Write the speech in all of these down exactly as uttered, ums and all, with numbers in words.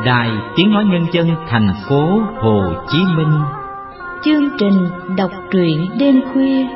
Đài Tiếng Nói Nhân dân thành phố Hồ Chí Minh. Chương trình đọc truyện đêm khuya.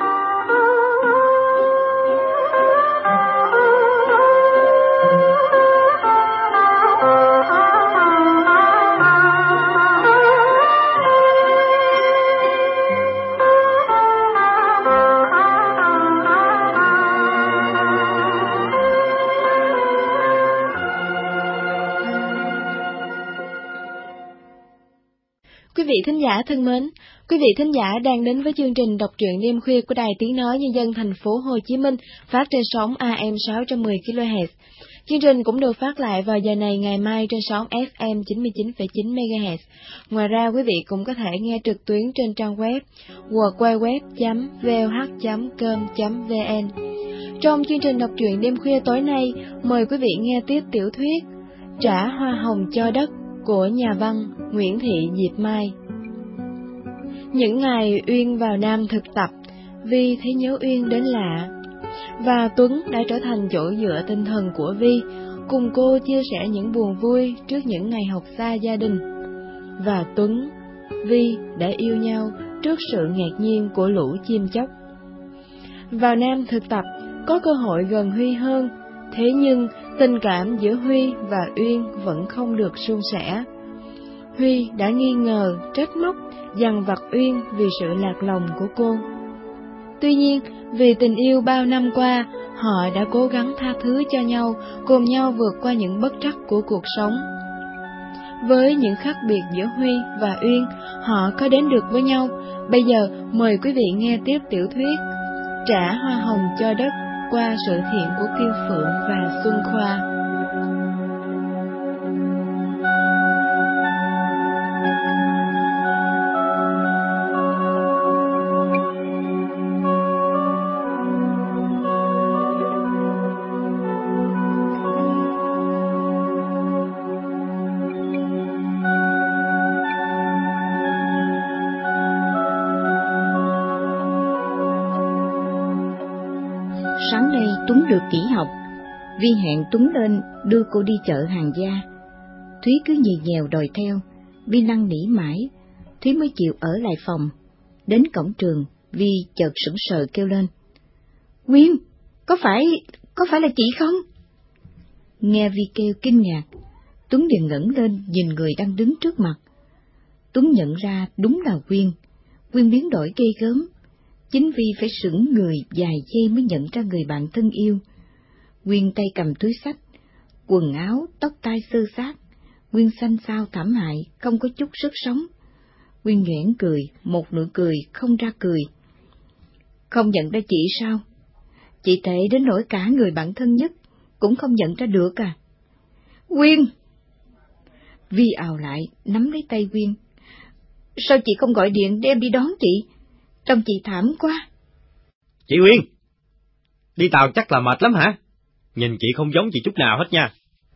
Quý vị thính giả thân mến, quý vị thính giả đang đến với chương trình đọc truyện đêm khuya của Đài Tiếng Nói Nhân dân thành phố Hồ Chí Minh, phát trên sóng a em sáu trăm mười ki lô héc. Chương trình cũng được phát lại vào giờ này ngày mai trên sóng ép em chín mươi chín phẩy chín mê ga héc. Ngoài ra, quý vị cũng có thể nghe trực tuyến trên trang web w w w chấm v o h chấm com chấm v n. Trong chương trình đọc truyện đêm khuya tối nay, mời quý vị nghe tiếp tiểu thuyết Trả Hoa Hồng Cho Đất của nhà văn Nguyễn Thị Diệp Mai. Những ngày Uyên vào Nam thực tập, Vi thấy nhớ Uyên đến lạ, và Tuấn đã trở thành chỗ dựa tinh thần của Vi, cùng cô chia sẻ những buồn vui trước những ngày học xa gia đình. Và Tuấn, Vi đã yêu nhau trước sự ngạc nhiên của lũ chim chóc. Vào Nam thực tập, có cơ hội gần Huy hơn, thế nhưng tình cảm giữa Huy và Uyên vẫn không được suôn sẻ. Huy đã nghi ngờ, trách móc, dằn vặt Uyên vì sự lạc lòng của cô. Tuy nhiên, vì tình yêu bao năm qua, họ đã cố gắng tha thứ cho nhau, cùng nhau vượt qua những bất trắc của cuộc sống. Với những khác biệt giữa Huy và Uyên, họ có đến được với nhau. Bây giờ, mời quý vị nghe tiếp tiểu thuyết Trả Hoa Hồng Cho Đất qua sự thiện của Kim Phượng và Xuân Khoa. Sáng nay Tuấn được nghỉ học, Vi hẹn Tuấn lên đưa cô đi chợ hàng gia. Thúy cứ nhì nhèo đòi theo, Vi năn nỉ mãi, Thúy mới chịu ở lại phòng. Đến cổng trường, Vi chợt sững sờ kêu lên: "Nguyên, có phải, có phải là chị không?" Nghe Vi kêu kinh ngạc, Tuấn liền ngẩng lên nhìn người đang đứng trước mặt. Tuấn nhận ra đúng là Nguyên. Nguyên biến đổi ghê gớm. Chính Vi phải sững người vài giây mới nhận ra người bạn thân yêu. Nguyên tay cầm túi xách, quần áo, tóc tai xơ xát, Nguyên xanh xao thảm hại, không có chút sức sống. Nguyên nhoẻn cười, một nụ cười không ra cười. "Không nhận ra chị sao? Chị tệ đến nỗi cả người bạn thân nhất cũng không nhận ra được à?" "Nguyên!" Vi ào lại, nắm lấy tay Nguyên. "Sao chị không gọi điện đem đi đón chị? Trông chị thảm quá." "Chị Nguyên, đi tàu chắc là mệt lắm hả? Nhìn chị không giống chị chút nào hết nha."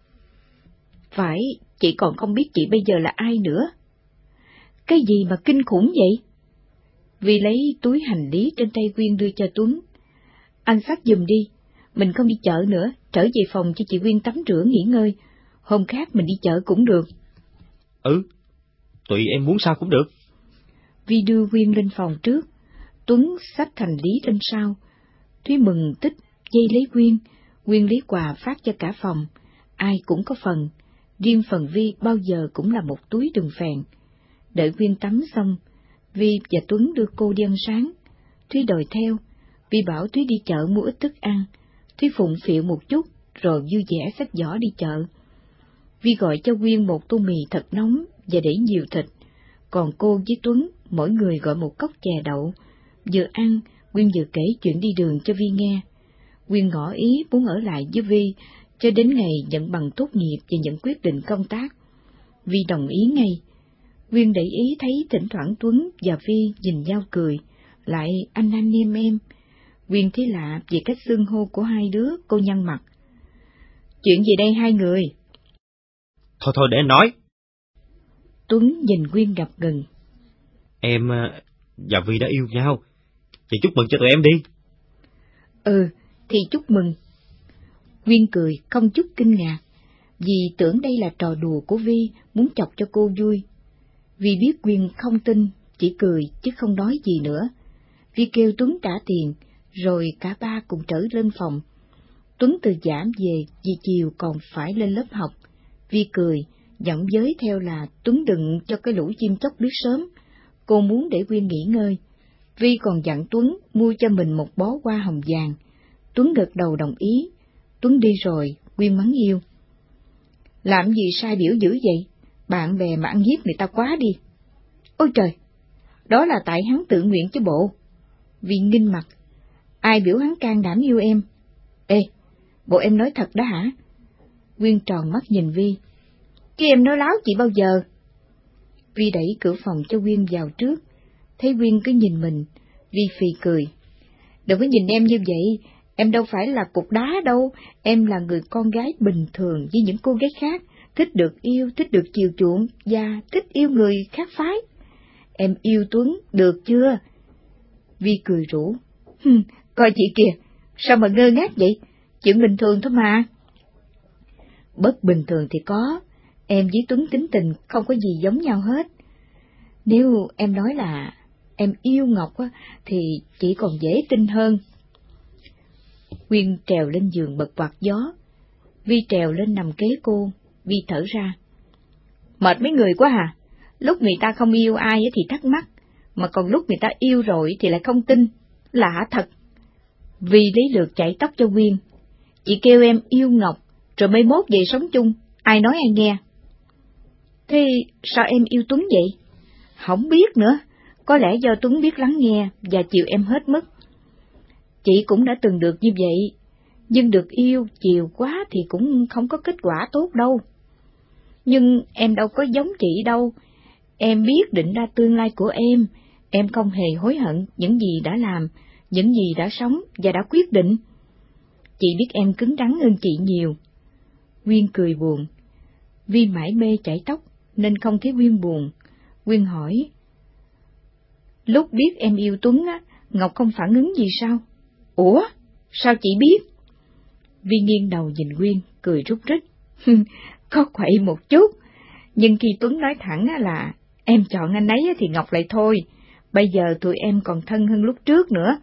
"Phải, chị còn không biết chị bây giờ là ai nữa." "Cái gì mà kinh khủng vậy?" Vi lấy túi hành lý trên tay Nguyên đưa cho Tuấn. "Anh xách giùm đi, mình không đi chợ nữa, trở về phòng cho chị Nguyên tắm rửa nghỉ ngơi, hôm khác mình đi chợ cũng được." "Ừ, tùy em muốn sao cũng được." Vi đưa Nguyên lên phòng trước, Tuấn xách hành lý lên sau. Thúy mừng tích dây lấy Nguyên, Nguyên lấy quà phát cho cả phòng, ai cũng có phần, riêng phần Vi bao giờ cũng là một túi đường phèn. Đợi Nguyên tắm xong, Vi và Tuấn đưa cô đi ăn sáng. Thúy đòi theo, Vi bảo Thúy đi chợ mua ít thức ăn. Thúy phụng phịu một chút, rồi vui vẻ xách giỏ đi chợ. Vi gọi cho Nguyên một tô mì thật nóng và để nhiều thịt, còn cô với Tuấn mỗi người gọi một cốc chè đậu. Vừa ăn, Nguyên vừa kể chuyện đi đường cho Vi nghe. Nguyên ngỏ ý muốn ở lại với Vi cho đến ngày nhận bằng tốt nghiệp và nhận quyết định công tác. Vi đồng ý ngay. Nguyên để ý thấy thỉnh thoảng Tuấn và Vi nhìn nhau cười, lại anh anh em em. Nguyên thấy lạ về cách xưng hô của hai đứa, cô nhăn mặt. "Chuyện gì đây hai người?" "Thôi thôi để anh nói." Tuấn nhìn Nguyên ngập ngừng. "Em và Vi đã yêu nhau, chị chúc mừng cho tụi em đi." "Ừ, thì chúc mừng." Nguyên cười không chút kinh ngạc, vì tưởng đây là trò đùa của Vi, muốn chọc cho cô vui. Vi biết Quyên không tin, chỉ cười chứ không nói gì nữa. Vi kêu Tuấn trả tiền, rồi cả ba cùng trở lên phòng. Tuấn từ giảm về vì chiều còn phải lên lớp học. Vi cười, giọng giới theo là Tuấn đừng cho cái lũ chim chóc biết sớm, cô muốn để Quyên nghỉ ngơi. Vi còn dặn Tuấn mua cho mình một bó hoa hồng vàng. Tuấn gật đầu đồng ý. Tuấn đi rồi, Quyên mắng yêu. Làm gì sai biểu dữ vậy? Bạn bè mà ăn hiếp người ta quá đi. Ôi trời, đó là tại hắn tự nguyện chứ bộ. Vi nghinh mặt. Ai biểu hắn can đảm yêu em? Ê, bộ em nói thật đó hả? Quyên tròn mắt nhìn Vi. Chứ em nói láo chị bao giờ? Vi đẩy cửa phòng cho Quyên vào trước. Thấy Quyên cứ nhìn mình, Vi phì cười. Đừng có nhìn em như vậy, em đâu phải là cục đá đâu, em là người con gái bình thường như những cô gái khác, thích được yêu, thích được chiều chuộng và thích yêu người khác phái. Em yêu Tuấn, được chưa? Vi cười rủ. Hừm, coi chị kìa, sao mà ngơ ngác vậy? Chuyện bình thường thôi mà. Bất bình thường thì có, em với Tuấn tính tình không có gì giống nhau hết. Nếu em nói là em yêu Ngọc á, thì chỉ còn dễ tin hơn. Quyên trèo lên giường bật quạt gió. Vi trèo lên nằm kế cô. Vi thở ra. Mệt mấy người quá hả? Lúc người ta không yêu ai thì thắc mắc, mà còn lúc người ta yêu rồi thì lại không tin. Lạ thật. Vi lấy lượt chải tóc cho Quyên. Chị kêu em yêu Ngọc, rồi mai mốt về sống chung, ai nói ai nghe. Thế sao em yêu Tuấn vậy? Không biết nữa, có lẽ do Tuấn biết lắng nghe và chiều em hết mức. Chị cũng đã từng được như vậy, nhưng được yêu chiều quá thì cũng không có kết quả tốt đâu. Nhưng em đâu có giống chị đâu, em biết định ra tương lai của em, em không hề hối hận những gì đã làm, những gì đã sống và đã quyết định. Chị biết em cứng rắn hơn chị nhiều. Quyên cười buồn. Vi mải mê chải tóc nên không thấy Quyên buồn. Quyên hỏi. Lúc biết em yêu Tuấn á, Ngọc không phản ứng gì sao? Ủa, sao chị biết? Vi nghiêng đầu nhìn Quyên, cười rút rít. Có quậy một chút, nhưng khi Tuấn nói thẳng là em chọn anh ấy thì Ngọc lại thôi, bây giờ tụi em còn thân hơn lúc trước nữa.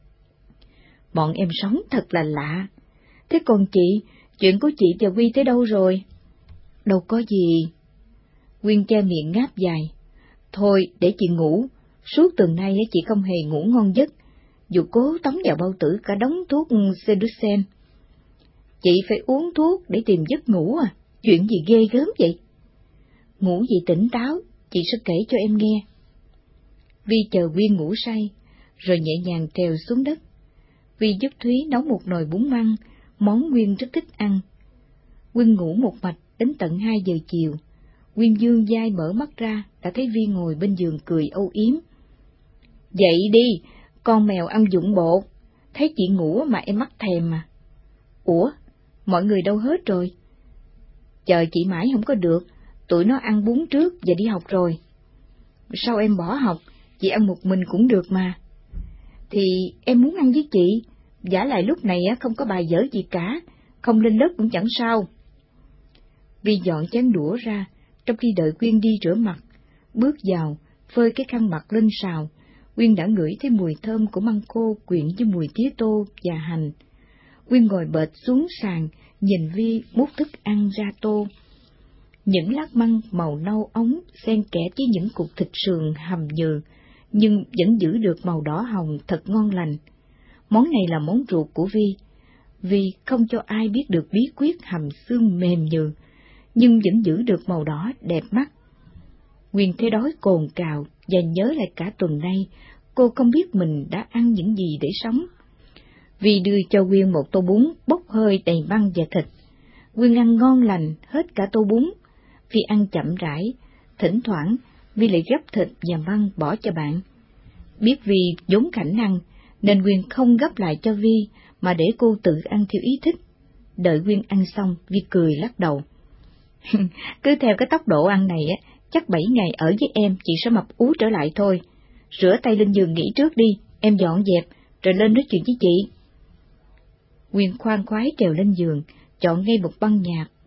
Bọn em sống thật là lạ. Thế còn chị, chuyện của chị và Quy tới đâu rồi? Đâu có gì. Quyên che miệng ngáp dài. Thôi, để chị ngủ, suốt tuần nay chị không hề ngủ ngon giấc, dù cố tống vào bao tử cả đống thuốc Seducen. Chị phải uống thuốc để tìm giấc ngủ à? Chuyện gì ghê gớm vậy? Ngủ gì tỉnh táo, chị sẽ kể cho em nghe. Vi chờ Quyên ngủ say, rồi nhẹ nhàng trèo xuống đất. Vi giúp Thúy nấu một nồi bún măng, món Quyên rất thích ăn. Quyên ngủ một mạch đến tận hai giờ chiều. Quyên dương dai mở mắt ra, đã thấy Vi ngồi bên giường cười âu yếm. Dậy đi, con mèo ăn dụng bột, thấy chị ngủ mà em mắc thèm mà. Ủa, mọi người đâu hết rồi? Chờ chị mãi không có được, tụi nó ăn bún trước và đi học rồi. Sao em bỏ học, chị ăn một mình cũng được mà. Thì em muốn ăn với chị, vả lại lúc này không có bài vở gì cả, không lên lớp cũng chẳng sao. Vi dọn chén đũa ra, trong khi đợi Quyên đi rửa mặt, bước vào, phơi cái khăn mặt lên sào. Quyên đã ngửi thấy mùi thơm của măng khô quyện với mùi tía tô và hành. Quyên ngồi bệt xuống sàn, nhìn Vi múc thức ăn ra tô. Những lát măng màu nâu ống xen kẽ với những cục thịt sườn hầm nhừ, nhưng vẫn giữ được màu đỏ hồng thật ngon lành. Món này là món ruột của Vi. Vi không cho ai biết được bí quyết hầm xương mềm nhừ, nhưng vẫn giữ được màu đỏ đẹp mắt. Quyên thấy đói cồn cào và nhớ lại cả tuần nay cô không biết mình đã ăn những gì để sống. Vi đưa cho Quyên một tô bún bốc hơi đầy măng và thịt. Quyên ăn ngon lành hết cả tô bún. Vi ăn chậm rãi, thỉnh thoảng Vi lại gấp thịt và măng bỏ cho bạn. Biết Vi vốn khảnh ăn, nên Quyên không gấp lại cho Vi, mà để cô tự ăn theo ý thích. Đợi Quyên ăn xong, Vi cười lắc đầu. Cứ theo cái tốc độ ăn này á, chắc bảy ngày ở với em chị sẽ mập ú trở lại thôi. Rửa tay lên giường nghỉ trước đi, em dọn dẹp, rồi lên nói chuyện với chị. Quyên khoan khoái trèo lên giường, chọn ngay một băng nhạc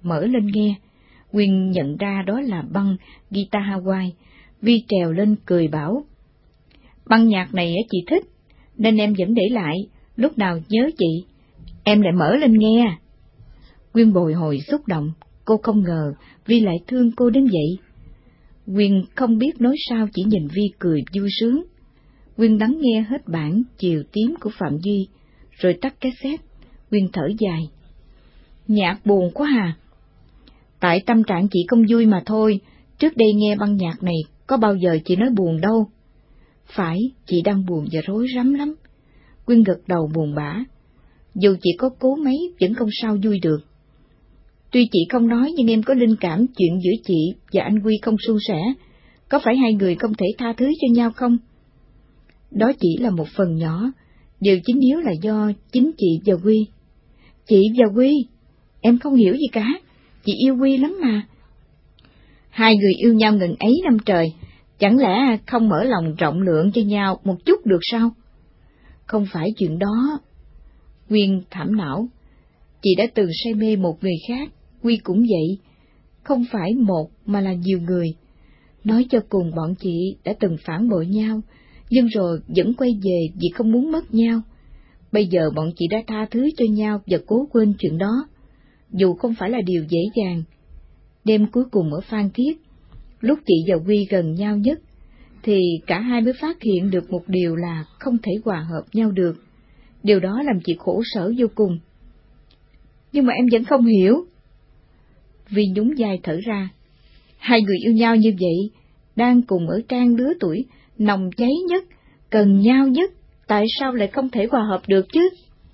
mở lên nghe. Quyên nhận ra đó là băng guitar Hawaii. Vi trèo lên cười bảo: "Băng nhạc này chị thích, nên em vẫn để lại, lúc nào nhớ chị, em lại mở lên nghe." Quyên bồi hồi xúc động, cô không ngờ Vi lại thương cô đến vậy. Quyên không biết nói sao, chỉ nhìn Vi cười vui sướng. Quyên lắng nghe hết bản Chiều Tím của Phạm Duy, rồi tắt cassette. Quyên thở dài: "Nhạc buồn quá à." "Tại tâm trạng chị không vui mà thôi, trước đây nghe băng nhạc này có bao giờ chị nói buồn đâu." "Phải, chị đang buồn và rối rắm lắm." Quyên gật đầu buồn bã. "Dù chị có cố mấy vẫn không sao vui được. Tuy chị không nói nhưng em có linh cảm chuyện giữa chị và anh Huy không suôn sẻ. Có phải hai người không thể tha thứ cho nhau không?" "Đó chỉ là một phần nhỏ, điều chính yếu là do chính chị và Huy." "Chị và Huy? Em không hiểu gì cả, chị yêu Huy lắm mà." "Hai người yêu nhau ngần ấy năm trời, chẳng lẽ không mở lòng rộng lượng cho nhau một chút được sao?" "Không phải chuyện đó." Quyên thảm não. "Chị đã từng say mê một người khác, Huy cũng vậy. Không phải một mà là nhiều người. Nói cho cùng bọn chị đã từng phản bội nhau, nhưng rồi vẫn quay về vì không muốn mất nhau. Bây giờ bọn chị đã tha thứ cho nhau và cố quên chuyện đó, dù không phải là điều dễ dàng." Đêm cuối cùng ở Phan Thiết, lúc chị và Huy gần nhau nhất, thì cả hai mới phát hiện được một điều là không thể hòa hợp nhau được. Điều đó làm chị khổ sở vô cùng. "Nhưng mà em vẫn không hiểu." Vi nhún vai thở ra. "Hai người yêu nhau như vậy, đang cùng ở trang lứa tuổi nồng cháy nhất, cần nhau nhất, tại sao lại không thể hòa hợp được chứ?"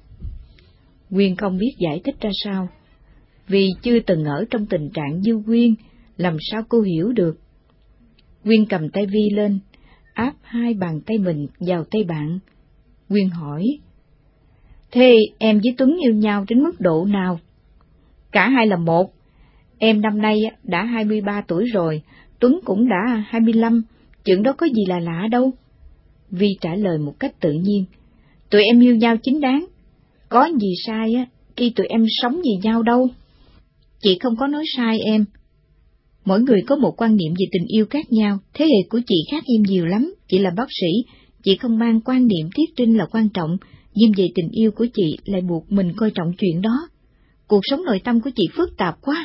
Quyên không biết giải thích ra sao. Vì chưa từng ở trong tình trạng như Quyên, làm sao cô hiểu được. Quyên cầm tay Vi lên, áp hai bàn tay mình vào tay bạn. Quyên hỏi: "Thế em với Tuấn yêu nhau đến mức độ nào?" "Cả hai là một. Em năm nay đã hai mươi ba tuổi rồi, Tuấn cũng đã hai mươi lăm, chuyện đó có gì là lạ đâu." Vi trả lời một cách tự nhiên: "Tụi em yêu nhau chính đáng, có gì sai á khi tụi em sống vì nhau đâu." "Chị không có nói sai em. Mỗi người có một quan niệm về tình yêu khác nhau, thế hệ của chị khác em nhiều lắm, chị là bác sĩ, chị không mang quan niệm thuyết trinh là quan trọng, nhưng về tình yêu của chị lại buộc mình coi trọng chuyện đó. Cuộc sống nội tâm của chị phức tạp quá."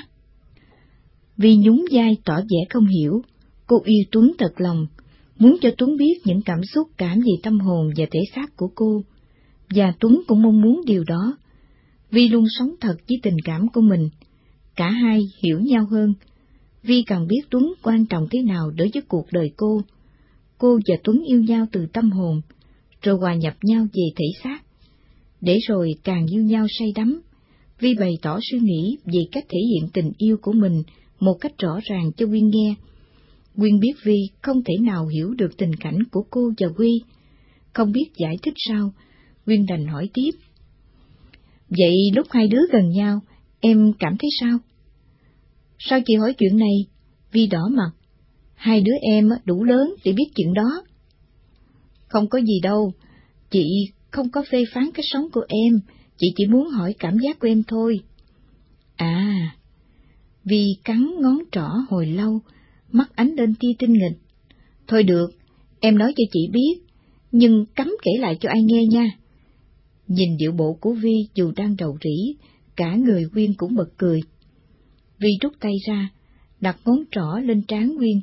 Vi nhún vai tỏ vẻ không hiểu. Cô yêu Tuấn thật lòng, muốn cho Tuấn biết những cảm xúc cảm về tâm hồn và thể xác của cô, và Tuấn cũng mong muốn điều đó. Vi luôn sống thật với tình cảm của mình. Cả hai hiểu nhau hơn. Vi càng biết Tuấn quan trọng thế nào đối với cuộc đời cô. Cô và Tuấn yêu nhau từ tâm hồn, rồi hòa nhập nhau về thể xác. Để rồi càng yêu nhau say đắm, Vi bày tỏ suy nghĩ về cách thể hiện tình yêu của mình một cách rõ ràng cho Quyên nghe. Quyên biết Vi không thể nào hiểu được tình cảnh của cô và Huy. Không biết giải thích sao, Quyên đành hỏi tiếp: "Vậy lúc hai đứa gần nhau, em cảm thấy sao?" "Sao chị hỏi chuyện này?" Vi đỏ mặt. "Hai đứa em đủ lớn để biết chuyện đó." "Không có gì đâu, chị không có phê phán cách sống của em, chị chỉ muốn hỏi cảm giác của em thôi." "À." Vi cắn ngón trỏ hồi lâu, mắt ánh lên tia tinh nghịch. "Thôi được, em nói cho chị biết, nhưng cấm kể lại cho ai nghe nha." Nhìn điệu bộ của Vi dù đang rầu rĩ, cả người Quyên cũng bật cười. Vi rút tay ra, đặt ngón trỏ lên trán Quyên.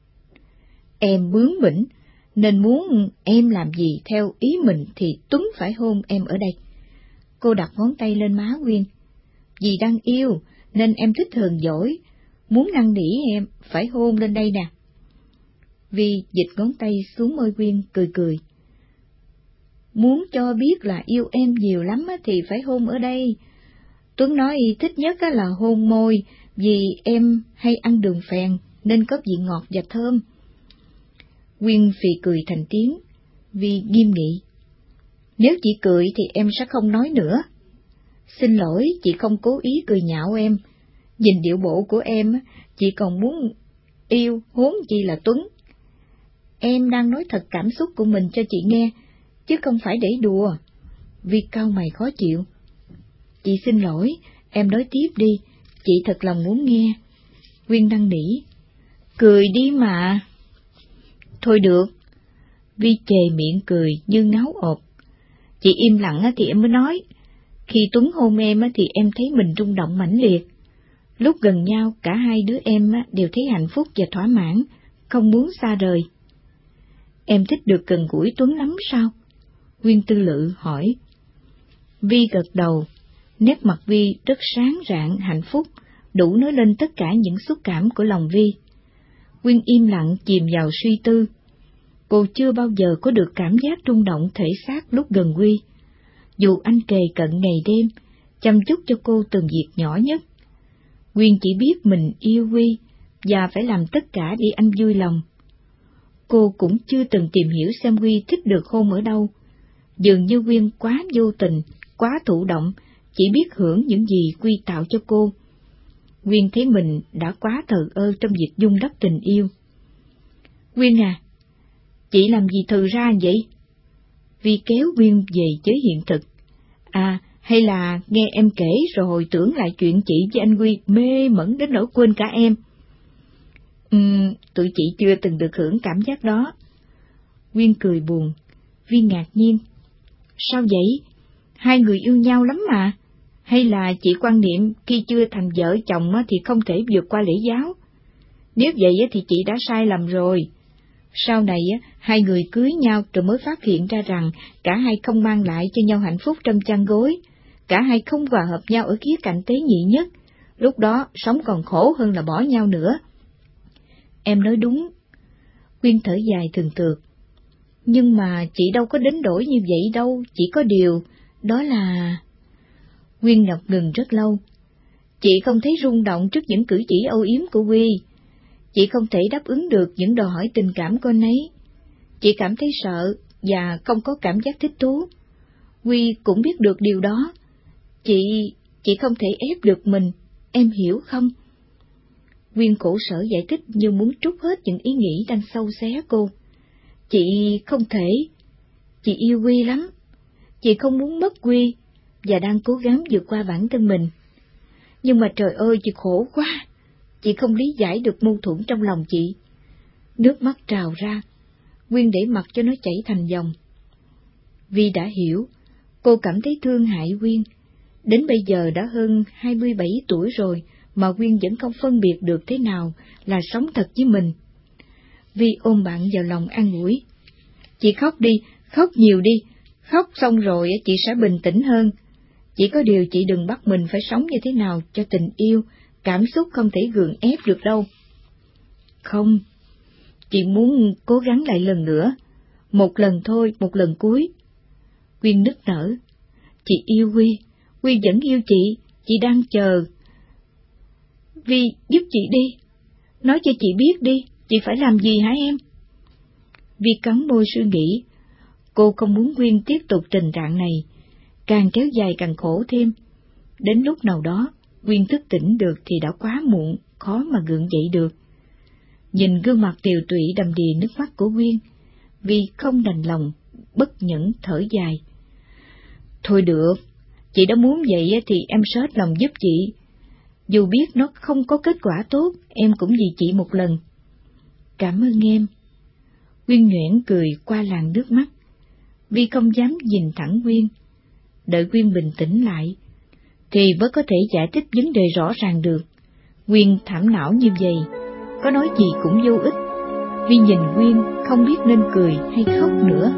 "Em bướng bỉnh, nên muốn em làm gì theo ý mình thì Tuấn phải hôn em ở đây." Cô đặt ngón tay lên má Quyên. "Vì đang yêu, nên em thích hờn dỗi, muốn năn nỉ em phải hôn lên đây nè." Vi dịch ngón tay xuống môi Quyên, cười cười. "Muốn cho biết là yêu em nhiều lắm thì phải hôn ở đây. Tuấn nói thích nhất là hôn môi, vì em hay ăn đường phèn nên có vị ngọt và thơm." Quyên phì cười thành tiếng. Vi nghiêm nghị: "Nếu chị cười thì em sẽ không nói nữa." "Xin lỗi, chị không cố ý cười nhạo em. Nhìn điệu bộ của em, chị còn muốn yêu huống chi là Tuấn. Em đang nói thật cảm xúc của mình cho chị nghe, chứ không phải để đùa." Vi cau mày khó chịu. "Chị xin lỗi, em nói tiếp đi, chị thật lòng muốn nghe. Quyên năn nỉ. Cười đi mà. Thôi được. Vi chề miệng cười như ngáo ộp. Chị im lặng thì em mới nói. Khi Tuấn hôn em thì em thấy mình rung động mãnh liệt. Lúc gần nhau cả hai đứa em đều thấy hạnh phúc và thỏa mãn, không muốn xa rời. Em thích được gần gũi Tuấn lắm sao? Quyên tư lự hỏi. Vi gật đầu, nét mặt Vi rất sáng rạng hạnh phúc, đủ nói lên tất cả những xúc cảm của lòng Vi. Quyên im lặng chìm vào suy tư. Cô chưa bao giờ có được cảm giác rung động thể xác lúc gần Huy. Dù anh kề cận ngày đêm, chăm chút cho cô từng việc nhỏ nhất. Quyên chỉ biết mình yêu Huy và phải làm tất cả để anh vui lòng. Cô cũng chưa từng tìm hiểu xem Huy thích được hôn ở đâu. Dường như Quyên quá vô tình, quá thụ động, chỉ biết hưởng những gì Huy tạo cho cô. Quyên thấy mình đã quá thờ ơ trong việc dung đắp tình yêu. Quyên à, chị làm gì thừ ra vậy? Vi kéo Quyên về với hiện thực. À, hay là nghe em kể rồi hồi tưởng lại chuyện chị với anh Huy mê mẩn đến nỗi quên cả em? Ừm, tụi chị chưa từng được hưởng cảm giác đó. Quyên cười buồn. Vi ngạc nhiên. Sao vậy? Hai người yêu nhau lắm mà. Hay là chị quan niệm khi chưa thành vợ chồng thì không thể vượt qua lễ giáo? Nếu vậy thì chị đã sai lầm rồi. Sau này hai người cưới nhau rồi mới phát hiện ra rằng cả hai không mang lại cho nhau hạnh phúc trong chăn gối, cả hai không hòa hợp nhau ở khía cạnh tế nhị nhất, lúc đó sống còn khổ hơn là bỏ nhau nữa. Em nói đúng. Quyên thở dài thường tược. Nhưng mà chị đâu có đến đổi như vậy đâu, chỉ có điều, đó là... Quyên ngập ngừng rất lâu. Chị không thấy rung động trước những cử chỉ âu yếm của Huy. Chị không thể đáp ứng được những đòi hỏi tình cảm của anh ấy. Chị cảm thấy sợ và không có cảm giác thích thú. Huy cũng biết được điều đó. Chị, chị không thể ép được mình, em hiểu không? Quyên khổ sở giải thích như muốn trút hết những ý nghĩ đang sâu xé cô. Chị không thể. Chị yêu Huy lắm. Chị không muốn mất Huy và đang cố gắng vượt qua bản thân mình. Nhưng mà trời ơi, chị khổ quá. Chị không lý giải được mâu thuẫn trong lòng chị. Nước mắt trào ra. Quyên để mặc cho nó chảy thành dòng. Vi đã hiểu. Cô cảm thấy thương hại Quyên. Đến bây giờ đã hơn hai mươi bảy tuổi rồi mà Quyên vẫn không phân biệt được thế nào là sống thật với mình. Vi ôm bạn vào lòng an ủi. Chị khóc đi, khóc nhiều đi. Khóc xong rồi chị sẽ bình tĩnh hơn. Chỉ có điều chị đừng bắt mình phải sống như thế nào cho tình yêu. Cảm xúc không thể gượng ép được đâu. Không, chị muốn cố gắng lại lần nữa. Một lần thôi, một lần cuối. Quyên nức nở. Chị yêu Huy, Huy vẫn yêu chị, chị đang chờ. Vi giúp chị đi. Nói cho chị biết đi, chị phải làm gì hả em? Vi cắn môi suy nghĩ. Cô không muốn Quyên tiếp tục tình trạng này. Càng kéo dài càng khổ thêm. Đến lúc nào đó, Quyên thức tỉnh được thì đã quá muộn, khó mà gượng dậy được. Nhìn gương mặt tiều tụy đầm đìa nước mắt của Quyên, Vi không đành lòng, bất nhẫn thở dài. Thôi được, chị đã muốn vậy thì em shết lòng giúp chị. Dù biết nó không có kết quả tốt, em cũng vì chị một lần. Cảm ơn em. Quyên nhoẻn cười qua làn nước mắt. Vi không dám nhìn thẳng Quyên. Đợi Quyên bình tĩnh lại, thì mới có thể giải thích vấn đề rõ ràng được. Quyên thảm não như vậy, có nói gì cũng vô ích. Vi nhìn Quyên không biết nên cười hay khóc nữa.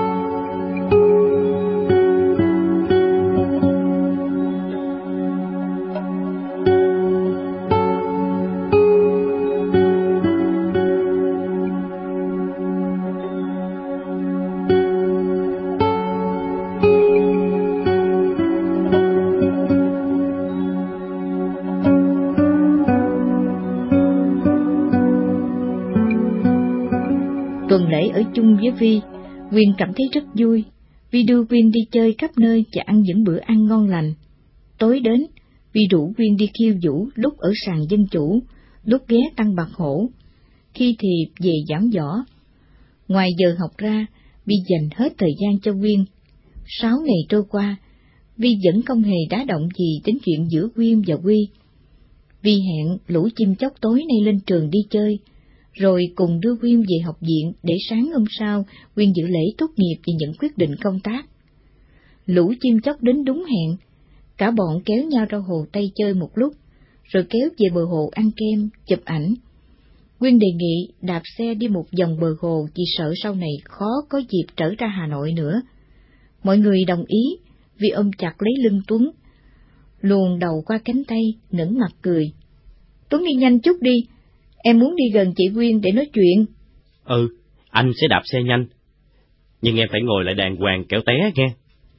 Tuần lễ ở chung với Vi, Quyên cảm thấy rất vui. Vi đưa Quyên đi chơi khắp nơi và ăn những bữa ăn ngon lành. Tối đến, Vi rủ Quyên đi khiêu vũ, lúc ở sàn dân chủ, lúc ghé Tăng Bạc Hổ, khi thì về giảng võ. Ngoài giờ học ra, Vi dành hết thời gian cho Quyên. Sáu ngày trôi qua, Vi vẫn không hề đá động gì đến chuyện giữa Quyên và Huy. Vi hẹn lũ chim chóc tối nay lên trường đi chơi, rồi cùng đưa Quyên về học viện để sáng hôm sau Quyên dự lễ tốt nghiệp và nhận quyết định công tác. Lũ chim chóc đến đúng hẹn, cả bọn kéo nhau ra hồ Tây chơi một lúc, rồi kéo về bờ hồ ăn kem, chụp ảnh. Quyên đề nghị đạp xe đi một vòng bờ hồ vì sợ sau này khó có dịp trở ra Hà Nội nữa. Mọi người đồng ý vì ôm chặt lấy lưng Tuấn, luồn đầu qua cánh tay, ngẩng mặt cười. Tuấn đi nhanh chút đi, em muốn đi gần chị Quyên để nói chuyện. Ừ, anh sẽ đạp xe nhanh, nhưng em phải ngồi lại đàng hoàng kẻo té nghe.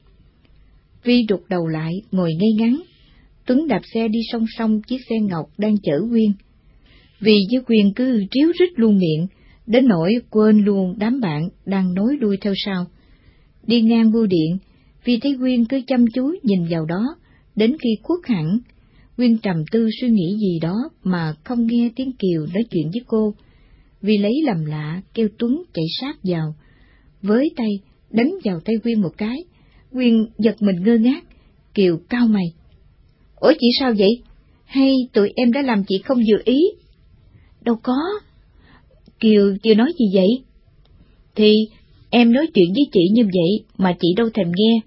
Vi rụt đầu lại, ngồi ngay ngắn. Tuấn đạp xe đi song song chiếc xe ngọc đang chở Quyên. Vì với Quyên cứ ríu rít luôn miệng, đến nỗi quên luôn đám bạn đang nối đuôi theo sau. Đi ngang bưu điện, Vi thấy Quyên cứ chăm chú nhìn vào đó, đến khi khuất hẳn, Quyên trầm tư suy nghĩ gì đó mà không nghe tiếng Kiều nói chuyện với cô. Vi lấy làm lạ kêu Tuấn chạy sát vào, với tay đánh vào tay Quyên một cái. Quyên giật mình ngơ ngác. Kiều cau mày. Ủa chị sao vậy? Hay tụi em đã làm chị không vừa ý? Đâu có. Kiều chưa nói gì vậy? Thì em nói chuyện với chị như vậy mà chị đâu thèm nghe.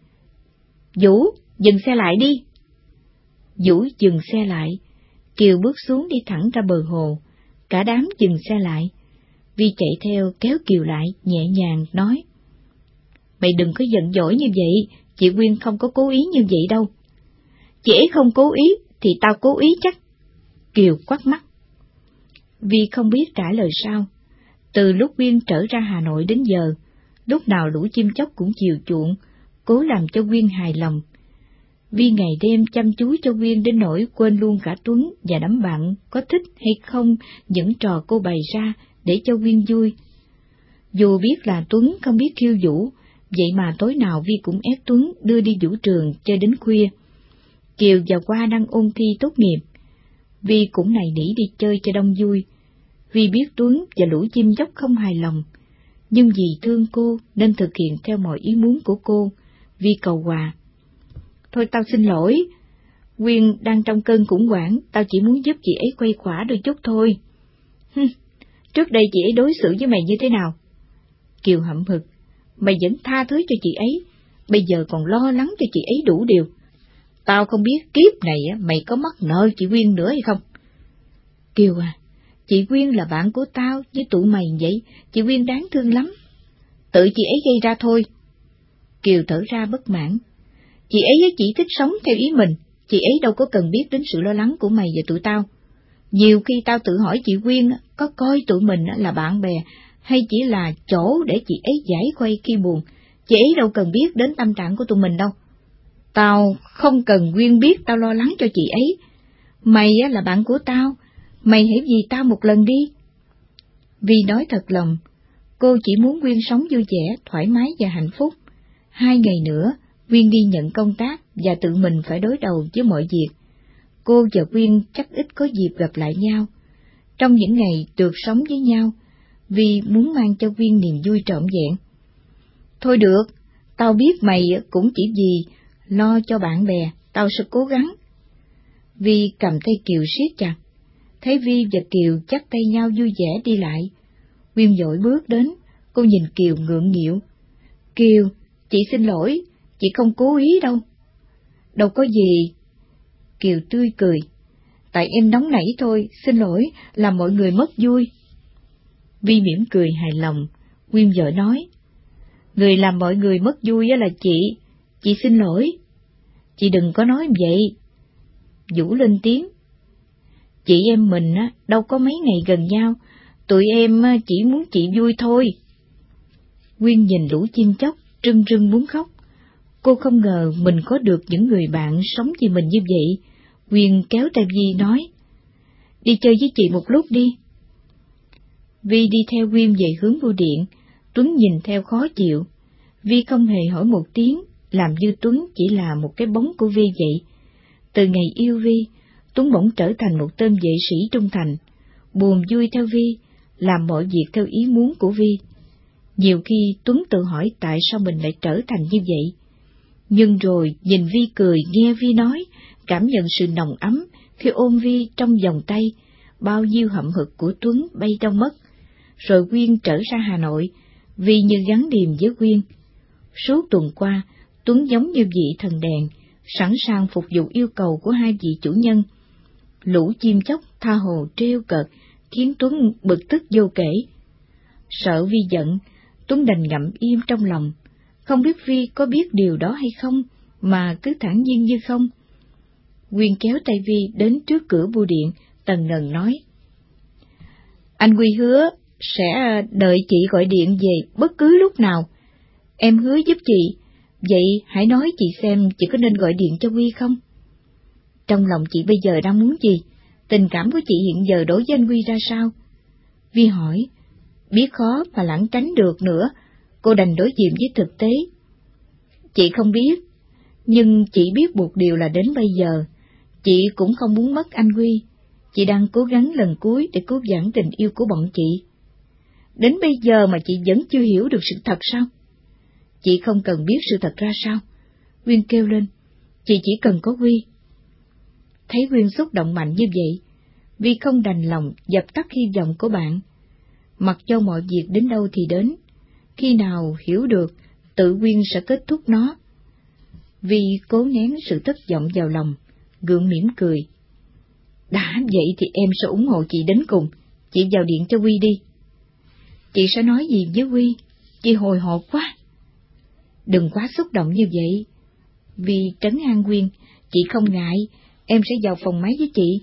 Vũ, dừng xe lại đi. Vũ dừng xe lại. Kiều bước xuống đi thẳng ra bờ hồ. Cả đám dừng xe lại. Vi chạy theo kéo Kiều lại, nhẹ nhàng nói. Mày đừng có giận dỗi như vậy, chị Quyên không có cố ý như vậy đâu. Chị ấy không cố ý, thì tao cố ý chắc. Kiều quắt mắt. Vi không biết trả lời sao. Từ lúc Quyên trở ra Hà Nội đến giờ, lúc nào lũ chim chóc cũng chiều chuộng, cố làm cho Quyên hài lòng. Vi ngày đêm chăm chú cho Quyên đến nỗi quên luôn cả Tuấn và đám bạn có thích hay không những trò cô bày ra để cho Quyên vui. Dù biết là Tuấn không biết khiêu vũ, vậy mà tối nào Vi cũng ép Tuấn đưa đi vũ trường chơi đến khuya. Kiều và Hoa đang ôn thi tốt nghiệp, Vi cũng nài nỉ đi chơi cho đông vui. Vi biết Tuấn và lũ chim chóc không hài lòng, nhưng vì thương cô nên thực hiện theo mọi ý muốn của cô. Vi cầu hòa. Thôi tao xin lỗi, Quyên đang trong cơn khủng hoảng, tao chỉ muốn giúp chị ấy quay khỏa đôi chút thôi. Hừm, trước đây chị ấy đối xử với mày như thế nào? Kiều hậm hực. Mày vẫn tha thứ cho chị ấy, bây giờ còn lo lắng cho chị ấy đủ điều. Tao không biết kiếp này mày có mắc nợ chị Quyên nữa hay không? Kiều à, chị Quyên là bạn của tao với tụi mày vậy, chị Quyên đáng thương lắm. Tự chị ấy gây ra thôi. Kiều thở ra bất mãn. Chị ấy chỉ thích sống theo ý mình, chị ấy đâu có cần biết đến sự lo lắng của mày và tụi tao. Nhiều khi tao tự hỏi chị Quyên có coi tụi mình là bạn bè, hay chỉ là chỗ để chị ấy giải khuây khi buồn. Chị ấy đâu cần biết đến tâm trạng của tụi mình đâu. Tao không cần Quyên biết tao lo lắng cho chị ấy. Mày là bạn của tao, mày hãy vì tao một lần đi. Vi nói thật lòng, cô chỉ muốn Quyên sống vui vẻ, thoải mái và hạnh phúc. Hai ngày nữa, Quyên đi nhận công tác và tự mình phải đối đầu với mọi việc. Cô và Quyên chắc ít có dịp gặp lại nhau. Trong những ngày được sống với nhau, Vi muốn mang cho Quyên niềm vui trọn vẹn. Thôi được, tao biết mày cũng chỉ vì lo cho bạn bè, tao sẽ cố gắng. Vi cầm tay Kiều siết chặt. Thấy Vi và Kiều dắt tay nhau vui vẻ đi lại, Quyên vội bước đến, cô nhìn Kiều ngượng nghịu. Kiều, chị xin lỗi, chị không cố ý đâu. Đâu có gì. Kiều tươi cười. Tại em nóng nảy thôi, xin lỗi, làm mọi người mất vui. Vi mỉm cười hài lòng. Quyên vội nói. Người làm mọi người mất vui là chị, chị xin lỗi. Chị đừng có nói vậy. Vũ lên tiếng. Chị em mình đâu có mấy ngày gần nhau, tụi em chỉ muốn chị vui thôi. Quyên nhìn lũ chim chóc, rưng rưng muốn khóc. Cô không ngờ mình có được những người bạn sống vì mình như vậy. Quyên kéo tay Vi nói. Đi chơi với chị một lúc đi. Vi đi theo Quyên về hướng bưu điện. Tuấn nhìn theo khó chịu. Vi không hề hỏi một tiếng, làm như Tuấn chỉ là một cái bóng của Vi vậy. Từ ngày yêu Vi, Tuấn bỗng trở thành một tên vệ sĩ trung thành, buồn vui theo Vi, làm mọi việc theo ý muốn của Vi. Nhiều khi Tuấn tự hỏi tại sao mình lại trở thành như vậy. Nhưng rồi nhìn Vi cười nghe Vi nói, cảm nhận sự nồng ấm khi ôm Vi trong vòng tay, bao nhiêu hậm hực của Tuấn bay đâu mất, rồi Quyên trở ra Hà Nội, Vi như gắn điềm với Quyên. Suốt tuần qua, Tuấn giống như vị thần đèn, sẵn sàng phục vụ yêu cầu của hai vị chủ nhân. Lũ chim chóc tha hồ trêu cợt, khiến Tuấn bực tức vô kể. Sợ Vi giận, Tuấn đành ngậm im trong lòng, không biết Vi có biết điều đó hay không, mà cứ thản nhiên như không. Quyên kéo tay Vi đến trước cửa bưu điện, tần ngần nói: Anh Quy hứa sẽ đợi chị gọi điện về bất cứ lúc nào. Em hứa giúp chị, vậy hãy nói chị xem chị có nên gọi điện cho Quy không? Trong lòng chị bây giờ đang muốn gì? Tình cảm của chị hiện giờ đối với anh Quy ra sao? Vi hỏi. Biết khó mà lảng tránh được nữa, cô đành đối diện với thực tế. Chị không biết, nhưng chị biết một điều là đến bây giờ, chị cũng không muốn mất anh Quy. Chị đang cố gắng lần cuối để cứu vãn tình yêu của bọn chị. Đến bây giờ mà chị vẫn chưa hiểu được sự thật sao? Chị không cần biết sự thật ra sao. Quyên kêu lên, chị chỉ cần có Quy. Thấy Quyên xúc động mạnh như vậy, Vi không đành lòng dập tắt hy vọng của bạn. Mặc cho mọi việc đến đâu thì đến, khi nào hiểu được, tự Quyên sẽ kết thúc nó. Vi cố nén sự thất vọng vào lòng, gượng mỉm cười. Đã vậy thì em sẽ ủng hộ chị đến cùng, chị vào điện cho Quy đi. Chị sẽ nói gì với Quy? Chị hồi hộp quá. Đừng quá xúc động như vậy. Vi trấn an Quyên, chị không ngại, em sẽ vào phòng máy với chị.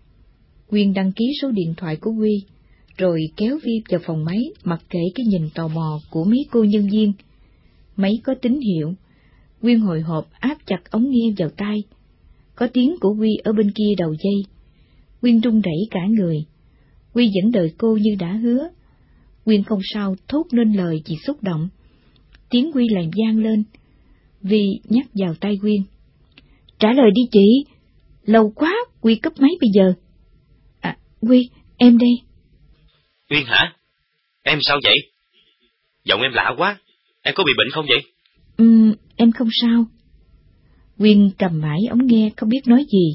Quyên đăng ký số điện thoại của Quy, rồi kéo Vi vào phòng máy, mặc kệ cái nhìn tò mò của mấy cô nhân viên. Máy có tín hiệu, Quyên hồi hộp áp chặt ống nghe vào tai. Có tiếng của Quy ở bên kia đầu dây. Quyên run rẩy cả người. Quy vẫn đợi cô như đã hứa. Quyên không sao thốt nên lời vì xúc động. Tiếng Quy lại vang lên. Vi nhắc vào tay Quyên. Trả lời đi chị, lâu quá, Quy cấp máy bây giờ. À, Quy, em đây. Uyên hả? Em sao vậy? Giọng em lạ quá, em có bị bệnh không vậy? Ừ, em không sao. Quyên cầm mãi ống nghe không biết nói gì.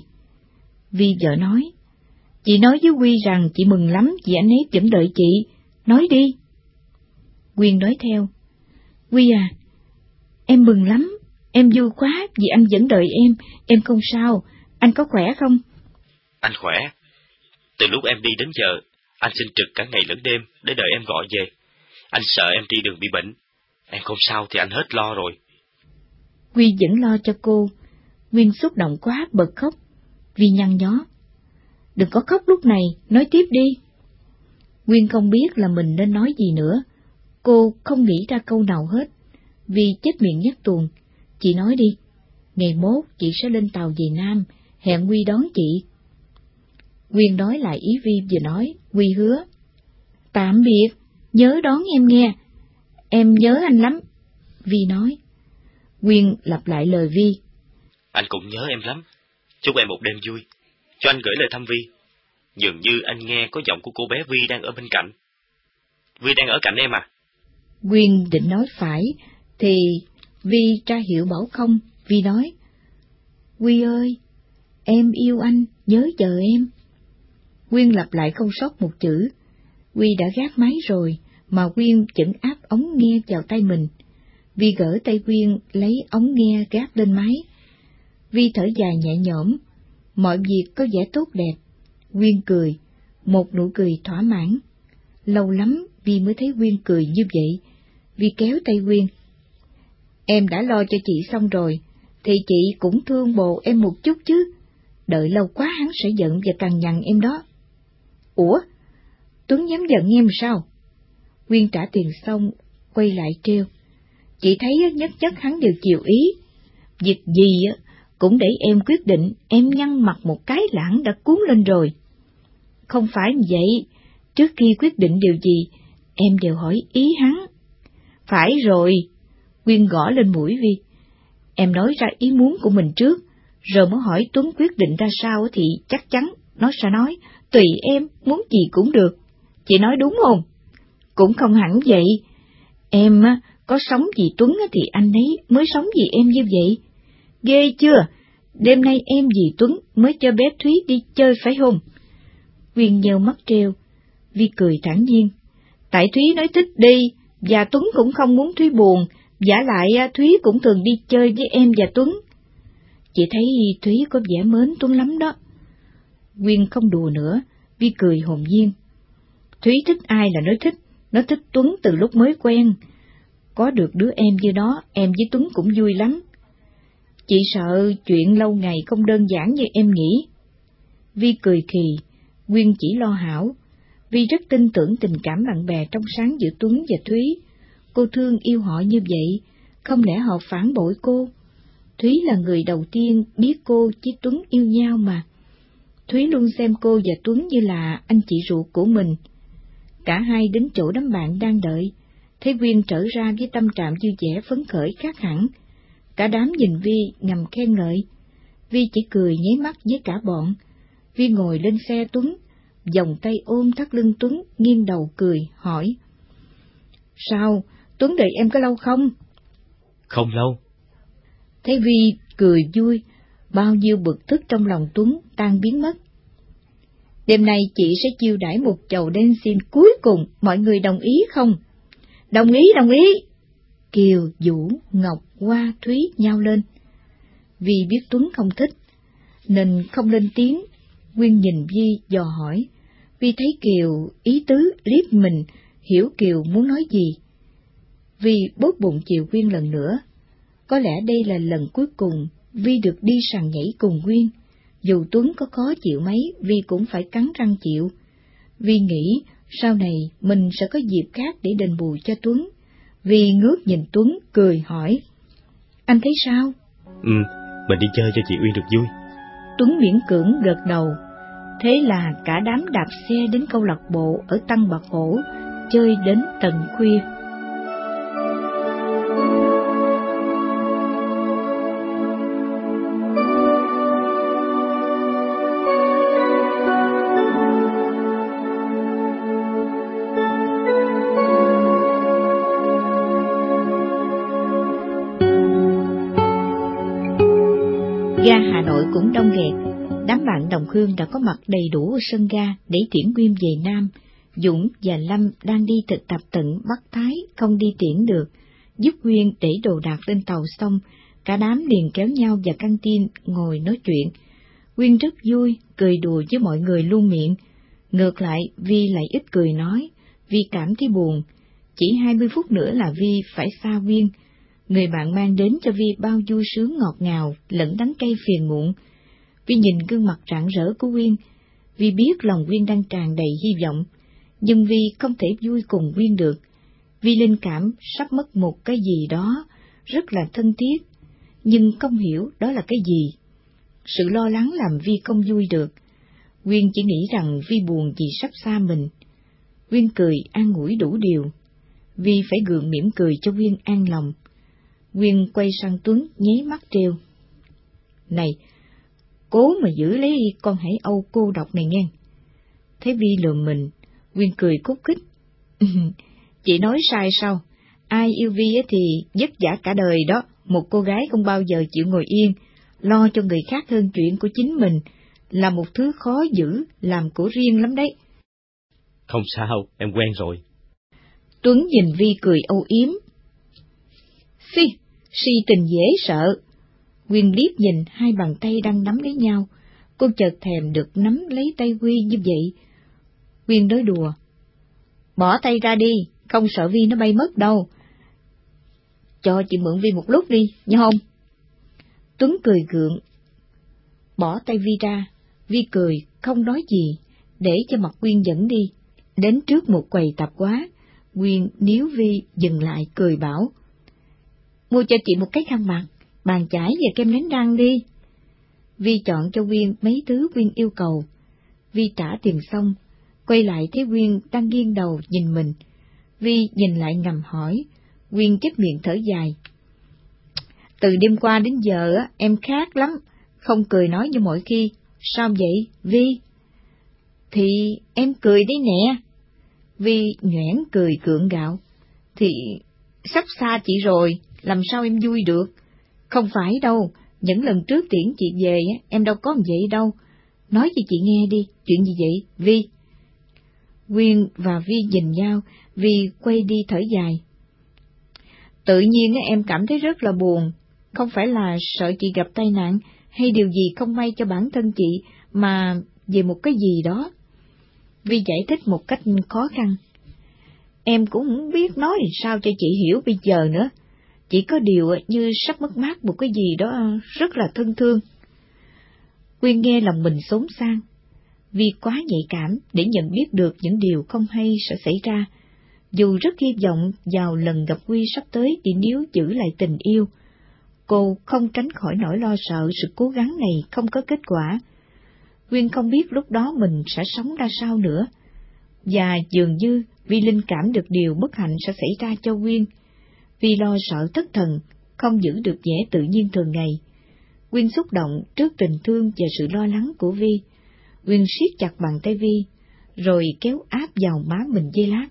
Vi vợ nói, chị nói với Quy rằng chị mừng lắm vì anh ấy vẫn đợi chị, nói đi. Quyên nói theo, Quy à, em mừng lắm, em vui quá vì anh vẫn đợi em, em không sao, anh có khỏe không? Anh khỏe, từ lúc em đi đến giờ, anh xin trực cả ngày lẫn đêm để đợi em gọi về. Anh sợ em đi đường bị bệnh, em không sao thì anh hết lo rồi. Quy vẫn lo cho cô. Quyên xúc động quá bật khóc. Vi nhăn nhó. Đừng có khóc lúc này, nói tiếp đi. Quyên không biết là mình nên nói gì nữa. Cô không nghĩ ra câu nào hết. Vi chết miệng nhắc tuồng. Chị nói đi. Ngày mốt chị sẽ lên tàu về Nam, hẹn Quy đón chị. Quyên nói lại ý Vi vừa nói. Quy hứa. Tạm biệt, nhớ đón em nghe. Em nhớ anh lắm. Vi nói. Quyên lặp lại lời Vi. Anh cũng nhớ em lắm. Chúc em một đêm vui. Cho anh gửi lời thăm Vi. Dường như anh nghe có giọng của cô bé Vi đang ở bên cạnh. Vi đang ở cạnh em à? Quyên định nói phải, thì Vi tra hiệu bảo không. Vi nói, Quy ơi, em yêu anh, nhớ chờ em. Quyên lặp lại không sót một chữ. Quy đã gác máy rồi, mà Quyên vẫn áp ống nghe vào tay mình. Vi gỡ tay Quyên lấy ống nghe gác lên máy. Vi thở dài nhẹ nhõm, mọi việc có vẻ tốt đẹp. Quyên cười, một nụ cười thỏa mãn. Lâu lắm Vi mới thấy Quyên cười như vậy. Vi kéo tay Quyên. Em đã lo cho chị xong rồi, thì chị cũng thương bồ em một chút chứ. Đợi lâu quá hắn sẽ giận và cằn nhằn em đó. Ủa? Tuấn dám giận em sao? Quyên trả tiền xong, quay lại trêu. Chị thấy nhất nhất hắn đều chiều ý. Việc gì cũng để em quyết định, em nhăn mặt một cái là hắn đã cuốn lên rồi. Không phải vậy, trước khi quyết định điều gì, em đều hỏi ý hắn. Phải rồi, Quyên gõ lên mũi Vi. Em nói ra ý muốn của mình trước, rồi mới hỏi Tuấn quyết định ra sao thì chắc chắn nó sẽ nói, tùy em, muốn gì cũng được. Chị nói đúng không? Cũng không hẳn vậy. Em có sống vì Tuấn thì anh ấy mới sống vì em như vậy. Ghê chưa? đêm nay em vì Tuấn mới cho bé Thúy đi chơi phải không? Quyên nheo mắt trêu. Vi cười thản nhiên. Tại Thúy nói thích đi, và Tuấn cũng không muốn Thúy buồn, vả lại Thúy cũng thường đi chơi với em và Tuấn. Chị thấy Thúy có vẻ mến Tuấn lắm đó. Quyên không đùa nữa, Vi cười hồn nhiên. Thúy thích ai là nói thích, nó thích Tuấn từ lúc mới quen. Có được đứa em như đó, em với Tuấn cũng vui lắm. Chị sợ chuyện lâu ngày không đơn giản như em nghĩ. Vi cười khì, Quyên chỉ lo hảo. Vi rất tin tưởng tình cảm bạn bè trong sáng giữa Tuấn và Thúy. Cô thương yêu họ như vậy, không lẽ họ phản bội cô? Thúy là người đầu tiên biết cô với Tuấn yêu nhau mà. Thúy luôn xem cô và Tuấn như là anh chị ruột của mình. Cả hai đến chỗ đám bạn đang đợi, thấy Quyên trở ra với tâm trạng vui vẻ phấn khởi khác hẳn. Cả đám nhìn Vi ngầm khen ngợi. Vi chỉ cười nháy mắt với cả bọn. Vi ngồi lên xe Tuấn, vòng tay ôm thắt lưng Tuấn, nghiêng đầu cười, hỏi. Sao, Tuấn đợi em có lâu không? Không lâu. Thấy Vi cười vui, bao nhiêu bực tức trong lòng Tuấn tan biến mất. Đêm nay chị sẽ chiêu đãi một chầu dancing cuối cùng, mọi người đồng ý không? Đồng ý, đồng ý. Kiều, Vũ, Ngọc, Hoa, Thúy nhao lên. Vì biết Tuấn không thích, nên không lên tiếng. Quyên nhìn Vi dò hỏi. Vi thấy Kiều ý tứ liếc mình, hiểu Kiều muốn nói gì. Vi bốt bụng chiều Quyên lần nữa. Có lẽ đây là lần cuối cùng Vi được đi sàn nhảy cùng Quyên. Dù Tuấn có khó chịu mấy, Vi cũng phải cắn răng chịu. Vi nghĩ sau này mình sẽ có dịp khác để đền bù cho Tuấn. Vi ngước nhìn Tuấn, cười hỏi. Anh thấy sao? Ừ, mình đi chơi cho chị Uyên được vui. Tuấn miễn cưỡng gật đầu. Thế là cả đám đạp xe đến câu lạc bộ ở Tăng Bạc Hổ, chơi đến tận khuya. Ga Hà Nội cũng đông nghẹt, đám bạn đồng hương đã có mặt đầy đủ ở sân ga để tiễn Quyên về Nam. Dũng và Lâm đang đi thực tập tận Bắc Thái, không đi tiễn được. Giúp Quyên để đồ đạc lên tàu xong, cả đám liền kéo nhau vào căng tin ngồi nói chuyện. Quyên rất vui, cười đùa với mọi người luôn miệng. Ngược lại, Vi lại ít cười nói, Vi cảm thấy buồn. Chỉ hai mươi phút nữa là Vi phải xa Quyên. Người bạn mang đến cho Vi bao vui sướng ngọt ngào, lẫn đắng cay phiền muộn. Vi nhìn gương mặt rạng rỡ của Quyên, Vi biết lòng Quyên đang tràn đầy hy vọng, nhưng Vi không thể vui cùng Quyên được. Vi linh cảm sắp mất một cái gì đó, rất là thân thiết, nhưng không hiểu đó là cái gì. Sự lo lắng làm Vi không vui được. Quyên chỉ nghĩ rằng Vi buồn vì sắp xa mình. Quyên cười an ủi đủ điều. Vi phải gượng mỉm cười cho Quyên an lòng. Quyên quay sang Tuấn nháy mắt trêu. Này, cố mà giữ lấy con hải âu cô độc này nghe. Thấy Vi lườm mình, Quyên cười khúc khích. Chị nói sai sao? Ai yêu Vi thì vất vả cả đời đó. Một cô gái không bao giờ chịu ngồi yên, lo cho người khác hơn chuyện của chính mình, là một thứ khó giữ, làm của riêng lắm đấy. Không sao, em quen rồi. Tuấn nhìn Vi cười âu yếm. Phi, si tình dễ sợ. Quyên liếc nhìn hai bàn tay đang nắm lấy nhau, cô chợt thèm được nắm lấy tay Huy như vậy. Quyên nói đùa. Bỏ tay ra đi, không sợ Vi nó bay mất đâu. Cho chị mượn Vi một lúc đi, nha không? Tuấn cười gượng. Bỏ tay Vi ra, Vi cười, không nói gì, để cho mặt Quyên dẫn đi. Đến trước một quầy tạp hóa, Quyên níu Vi dừng lại cười bảo. Mua cho chị một cái khăn mặt, bàn chải và kem đánh răng đi. Vi chọn cho Quyên mấy thứ Quyên yêu cầu. Vi trả tiền xong, quay lại thấy Quyên đang nghiêng đầu nhìn mình. Vi nhìn lại ngầm hỏi, Quyên chép miệng thở dài. Từ đêm qua đến giờ á, em khác lắm, không cười nói như mọi khi. Sao vậy, Vi? Thì em cười đấy nè. Vi nhoẻn cười gượng gạo. Thì sắp xa chị rồi, làm sao em vui được? Không phải đâu, Những lần trước tiễn chị về, em đâu có vậy đâu. Nói cho chị nghe đi, chuyện gì vậy, Vi? Quyên và Vi nhìn nhau, Vi quay đi thở dài. Tự nhiên em cảm thấy rất là buồn, không phải là sợ chị gặp tai nạn hay điều gì không may cho bản thân chị, mà về một cái gì đó. Vi giải thích một cách khó khăn. Em cũng không biết nói sao cho chị hiểu bây giờ nữa, chỉ có điều như sắp mất mát một cái gì đó rất là thân thương. Quyên nghe lòng mình xốn xang, vì quá nhạy cảm để nhận biết được những điều không hay sẽ xảy ra. Dù rất hy vọng vào lần gặp Huy sắp tới thì nếu giữ lại tình yêu, cô không tránh khỏi nỗi lo sợ sự cố gắng này không có kết quả. Quyên không biết lúc đó mình sẽ sống ra sao nữa, và dường như vì linh cảm được điều bất hạnh sẽ xảy ra cho Quyên. Vì lo sợ thất thần, không giữ được vẻ tự nhiên thường ngày. Quyên xúc động trước tình thương và sự lo lắng của Vi. Quyên siết chặt bàn tay Vi, rồi kéo áp vào má mình giây lát.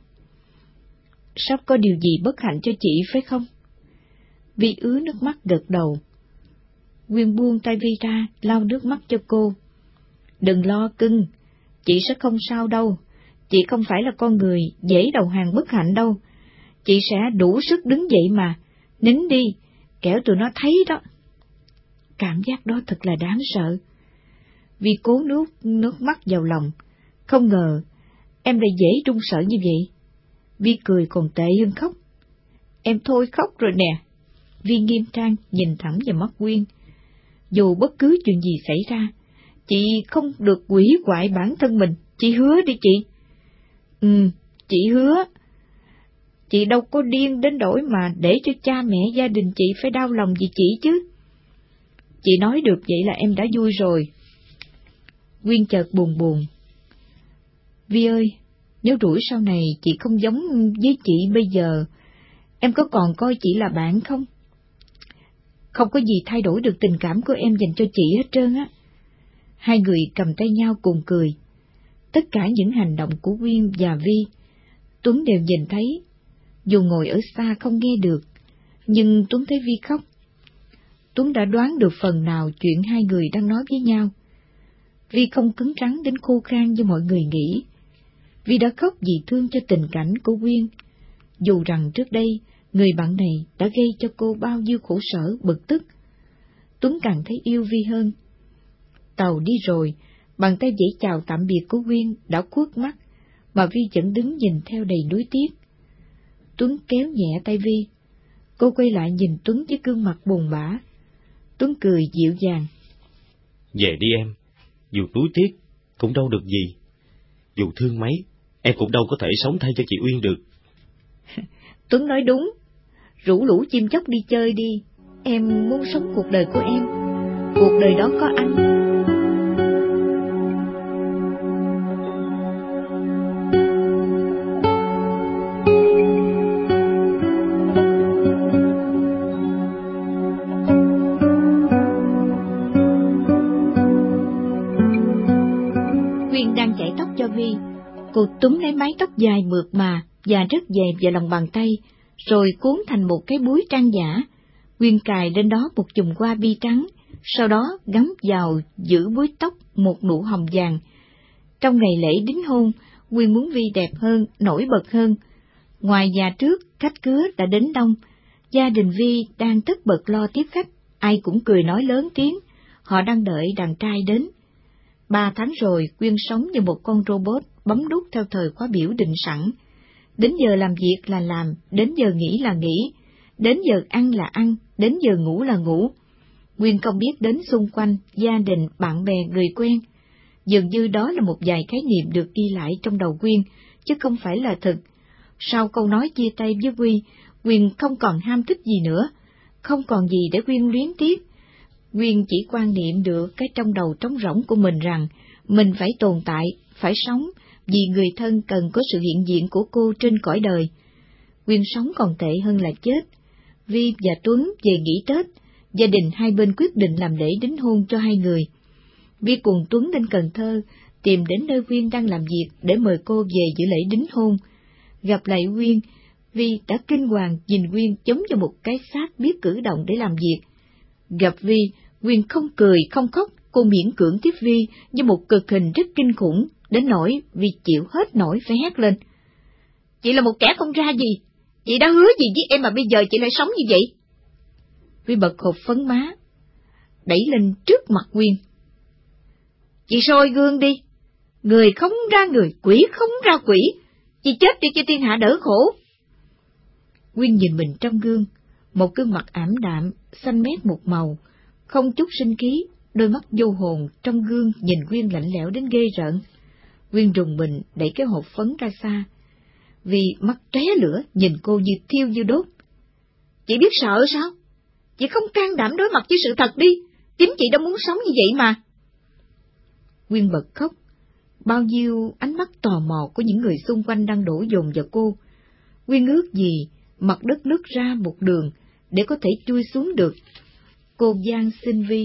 Sắp có điều gì bất hạnh cho chị phải không? Vi ứa nước mắt gật đầu. Quyên buông tay Vi ra, lau nước mắt cho cô. Đừng lo cưng, chị sẽ không sao đâu. Chị không phải là con người dễ đầu hàng bất hạnh đâu. Chị sẽ đủ sức đứng dậy mà, nín đi, kẻo tụi nó thấy đó. Cảm giác đó thật là đáng sợ. Vi cố nuốt nước mắt vào lòng. Không ngờ, em lại dễ run sợ như vậy. Vi cười còn tệ hơn khóc. Em thôi khóc rồi nè. Vi nghiêm trang nhìn thẳng vào mắt Quyên. Dù bất cứ chuyện gì xảy ra, chị không được hủy hoại bản thân mình, chị hứa đi chị. Ừ, chị hứa. Chị đâu có điên đến nỗi mà để cho cha mẹ gia đình chị phải đau lòng vì chị chứ. Chị nói được vậy là em đã vui rồi. Quyên chợt buồn buồn. Vi ơi, nếu rủi sau này chị không giống với chị bây giờ, em có còn coi chị là bạn không? Không có gì thay đổi được tình cảm của em dành cho chị hết trơn á. Hai người cầm tay nhau cùng cười. Tất cả những hành động của Quyên và Vi, Tuấn đều nhìn thấy. Dù ngồi ở xa không nghe được, nhưng Tuấn thấy Vi khóc. Tuấn đã đoán được phần nào chuyện hai người đang nói với nhau. Vi không cứng rắn đến khô khan như mọi người nghĩ. Vi đã khóc vì thương cho tình cảnh của Quyên. Dù rằng trước đây, người bạn này đã gây cho cô bao nhiêu khổ sở, bực tức. Tuấn càng thấy yêu Vi hơn. Tàu đi rồi, bàn tay vẫy chào tạm biệt của Quyên đã khuất mắt, mà Vi vẫn đứng nhìn theo đầy nuối tiếc. Tuấn kéo nhẹ tay Vi. Cô quay lại nhìn Tuấn với gương mặt buồn bã. Tuấn cười dịu dàng. Về đi em, dù nuối tiếc cũng đâu được gì. Dù thương mấy, em cũng đâu có thể sống thay cho chị Uyên được. Tuấn nói đúng. Rủ lũ chim chóc đi chơi đi. Em muốn sống cuộc đời của em. Cuộc đời đó có anh. Vi, cô túm lấy mái tóc dài mượt mà và rất dày vào lòng bàn tay, rồi cuốn thành một cái búi trang giả. Quyên cài lên đó một chùm hoa bi trắng, sau đó gắm vào giữ búi tóc một nụ hồng vàng. Trong ngày lễ đính hôn, Quyên muốn Vi đẹp hơn, nổi bật hơn. Ngoài nhà trước, khách khứa đã đến đông. Gia đình Vi đang tất bật lo tiếp khách, ai cũng cười nói lớn tiếng. Họ đang đợi đàn trai đến. Ba tháng rồi, Quyên sống như một con robot bấm nút theo thời khóa biểu định sẵn. Đến giờ làm việc là làm, đến giờ nghỉ là nghỉ, đến giờ ăn là ăn, đến giờ ngủ là ngủ. Quyên không biết đến xung quanh, gia đình, bạn bè, người quen. Dường như đó là một vài khái niệm được ghi lại trong đầu Quyên, chứ không phải là thực. Sau câu nói chia tay với Huy, Quyên không còn ham thích gì nữa, không còn gì để Quyên luyến tiếc. Quyên chỉ quan niệm được cái trong đầu trống rỗng của mình rằng mình phải tồn tại, phải sống, vì người thân cần có sự hiện diện của cô trên cõi đời. Quyên sống còn tệ hơn là chết. Vi và Tuấn về nghỉ Tết, gia đình hai bên quyết định làm lễ đính hôn cho hai người. Vi cùng Tuấn đến Cần Thơ, tìm đến nơi Quyên đang làm việc để mời cô về dự lễ đính hôn. Gặp lại Quyên, Vi đã kinh hoàng nhìn Quyên giống như một cái xác biết cử động để làm việc. Gặp Vi, Nguyên không cười không khóc, cô miễn cưỡng tiếp Vi như một cực hình rất kinh khủng, đến nỗi Vi chịu hết nổi phải hét lên. Chị là một kẻ không ra gì, chị đã hứa gì với em mà bây giờ chị lại sống như vậy? Vi bật hộp phấn má, đẩy lên trước mặt Nguyên. Chị soi gương đi, người không ra người, quỷ không ra quỷ, chị chết đi cho thiên hạ đỡ khổ. Nguyên nhìn mình trong gương, một gương mặt ảm đạm, xanh mét một màu, không chút sinh khí, đôi mắt vô hồn trong gương nhìn Nguyên lạnh lẽo đến ghê rợn. Nguyên rùng mình đẩy cái hộp phấn ra xa, vì mắt tóe lửa nhìn cô như thiêu như đốt. Chị biết sợ sao? Chị không can đảm đối mặt với sự thật đi, chính chị đã muốn sống như vậy mà. Nguyên bật khóc, bao nhiêu ánh mắt tò mò của những người xung quanh đang đổ dồn vào cô. Nguyên ước gì mặt đất nứt ra một đường để có thể chui xuống được. Cô van xin Vi.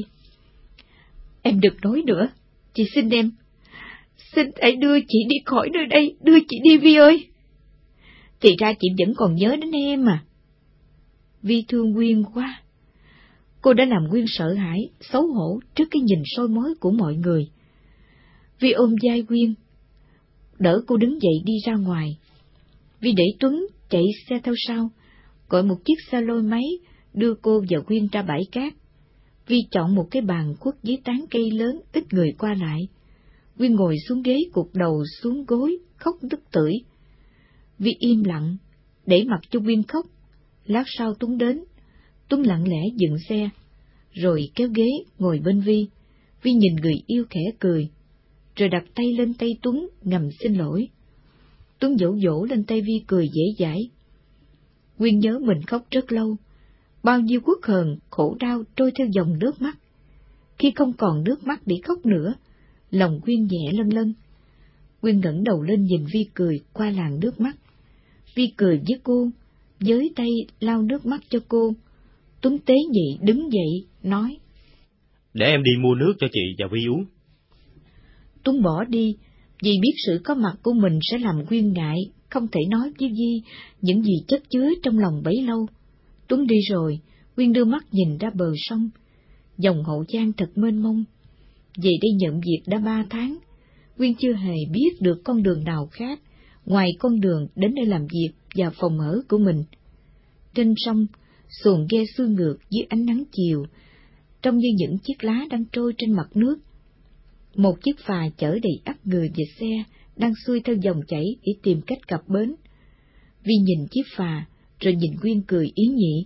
Em đừng nói nữa, chị xin em. Xin hãy đưa chị đi khỏi nơi đây, đưa chị đi Vi ơi. Thì ra chị vẫn còn nhớ đến em mà. Vi thương Nguyên quá. Cô đã làm Nguyên sợ hãi, xấu hổ trước cái nhìn soi mói của mọi người. Vi ôm vai Nguyên, đỡ cô đứng dậy đi ra ngoài. Vi để Tuấn chạy xe theo sau, gọi một chiếc xe lôi máy đưa cô và Nguyên ra bãi cát. Vi chọn một cái bàn khuất dưới tán cây lớn ít người qua lại. Nguyên ngồi xuống ghế gục đầu xuống gối, khóc nức tưởi. Vi im lặng, để mặc cho Nguyên khóc. Lát sau Tuấn đến, Tuấn lặng lẽ dừng xe, rồi kéo ghế ngồi bên Vi. Vi nhìn người yêu khẽ cười, rồi đặt tay lên tay Tuấn ngầm xin lỗi. Tuấn dỗ dỗ lên tay Vi cười dễ dãi. Nguyên nhớ mình khóc rất lâu, bao nhiêu uất hờn, khổ đau trôi theo dòng nước mắt. Khi không còn nước mắt để khóc nữa, lòng Nguyên nhẹ lân lân. Nguyên ngẩng đầu lên nhìn Vi cười qua làn nước mắt. Vi cười với cô, với tay lau nước mắt cho cô. Tuấn tế nhị đứng dậy, nói. Để em đi mua nước cho chị và Vi uống. Tuấn bỏ đi, vì biết sự có mặt của mình sẽ làm Nguyên ngại, không thể nói với Vi những gì chất chứa trong lòng bấy lâu. Tuấn đi rồi, Nguyên đưa mắt nhìn ra bờ sông. Dòng Hậu Giang thật mênh mông. Về đây nhận việc đã ba tháng, Nguyên chưa hề biết được con đường nào khác, ngoài con đường đến đây làm việc và phòng ở của mình. Trên sông, xuồng ghe xuôi ngược dưới ánh nắng chiều, trông như những chiếc lá đang trôi trên mặt nước. Một chiếc phà chở đầy ắp người và xe đang xuôi theo dòng chảy để tìm cách cập bến. Vi nhìn chiếc phà, rồi nhìn Nguyên cười ý nhị.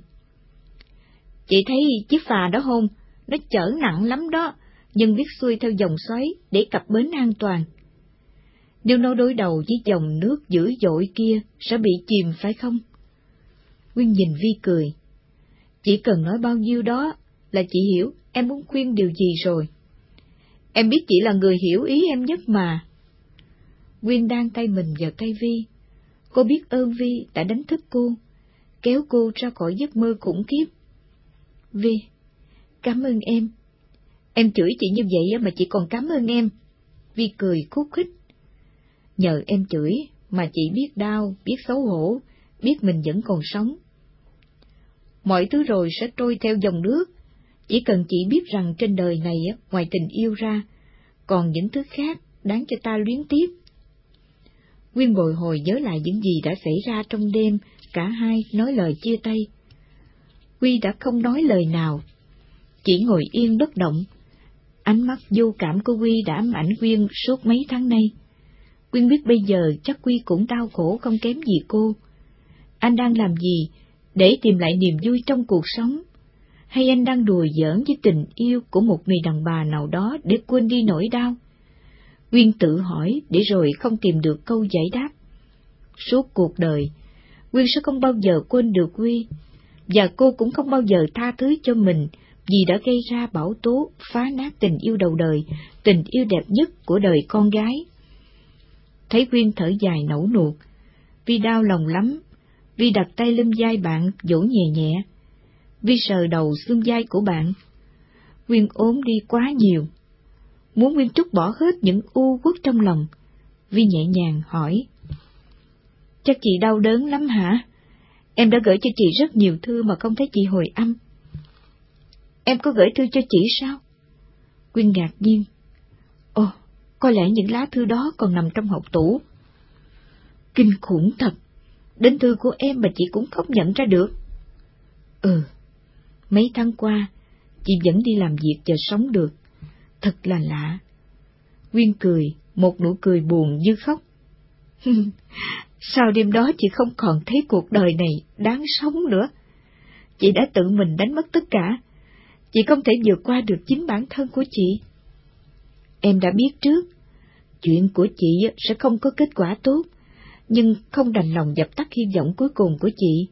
Chị thấy chiếc phà đó không? Nó chở nặng lắm đó, nhưng biết xuôi theo dòng xoáy để cập bến an toàn. Nếu nó đối đầu với dòng nước dữ dội kia, sẽ bị chìm phải không? Nguyên nhìn Vi cười. Chỉ cần nói bao nhiêu đó là chị hiểu em muốn khuyên điều gì rồi. Em biết chị là người hiểu ý em nhất mà. Nguyên đan tay mình vào tay Vi. Cô biết ơn Vi đã đánh thức cô, kéo cô ra khỏi giấc mơ khủng khiếp. Vi, cảm ơn em. Em chửi chị như vậy mà chị còn cảm ơn em. Vi cười khúc khích. Nhờ em chửi mà chị biết đau, biết xấu hổ, biết mình vẫn còn sống. Mọi thứ rồi sẽ trôi theo dòng nước. Chỉ cần chị biết rằng trên đời này ngoài tình yêu ra, còn những thứ khác đáng cho ta luyến tiếc. Nguyên bồi hồi nhớ lại những gì đã xảy ra trong đêm, cả hai nói lời chia tay. Quy đã không nói lời nào, chỉ ngồi yên bất động. Ánh mắt vô cảm của Quy đã ám ảnh Nguyên suốt mấy tháng nay. Nguyên biết bây giờ chắc Quy cũng đau khổ không kém gì cô. Anh đang làm gì để tìm lại niềm vui trong cuộc sống? Hay anh đang đùa giỡn với tình yêu của một người đàn bà nào đó để quên đi nỗi đau? Nguyên tự hỏi để rồi không tìm được câu giải đáp. Suốt cuộc đời, Nguyên sẽ không bao giờ quên được Quy, và cô cũng không bao giờ tha thứ cho mình vì đã gây ra bão tố phá nát tình yêu đầu đời, tình yêu đẹp nhất của đời con gái. Thấy Nguyên thở dài nẫu nuột, Vi đau lòng lắm. Vi đặt tay lên vai bạn, vỗ nhẹ nhẹ. Vi sờ đầu xương vai của bạn. Nguyên ốm đi quá nhiều. Muốn Nguyên trút bỏ hết những u uất trong lòng, Vi nhẹ nhàng hỏi. Chắc chị đau đớn lắm hả? Em đã gửi cho chị rất nhiều thư mà không thấy chị hồi âm. Em có gửi thư cho chị sao? Quyên ngạc nhiên. Ồ, có lẽ những lá thư đó còn nằm trong hộc tủ. Kinh khủng thật, đến thư của em mà chị cũng không nhận ra được. Ừ, mấy tháng qua, chị vẫn đi làm việc và sống được. Thật là lạ. Quyên cười, một nụ cười buồn như khóc. Sau đêm đó chị không còn thấy cuộc đời này đáng sống nữa. Chị đã tự mình đánh mất tất cả. Chị không thể vượt qua được chính bản thân của chị. Em đã biết trước, chuyện của chị sẽ không có kết quả tốt, nhưng không đành lòng dập tắt hy vọng cuối cùng của chị.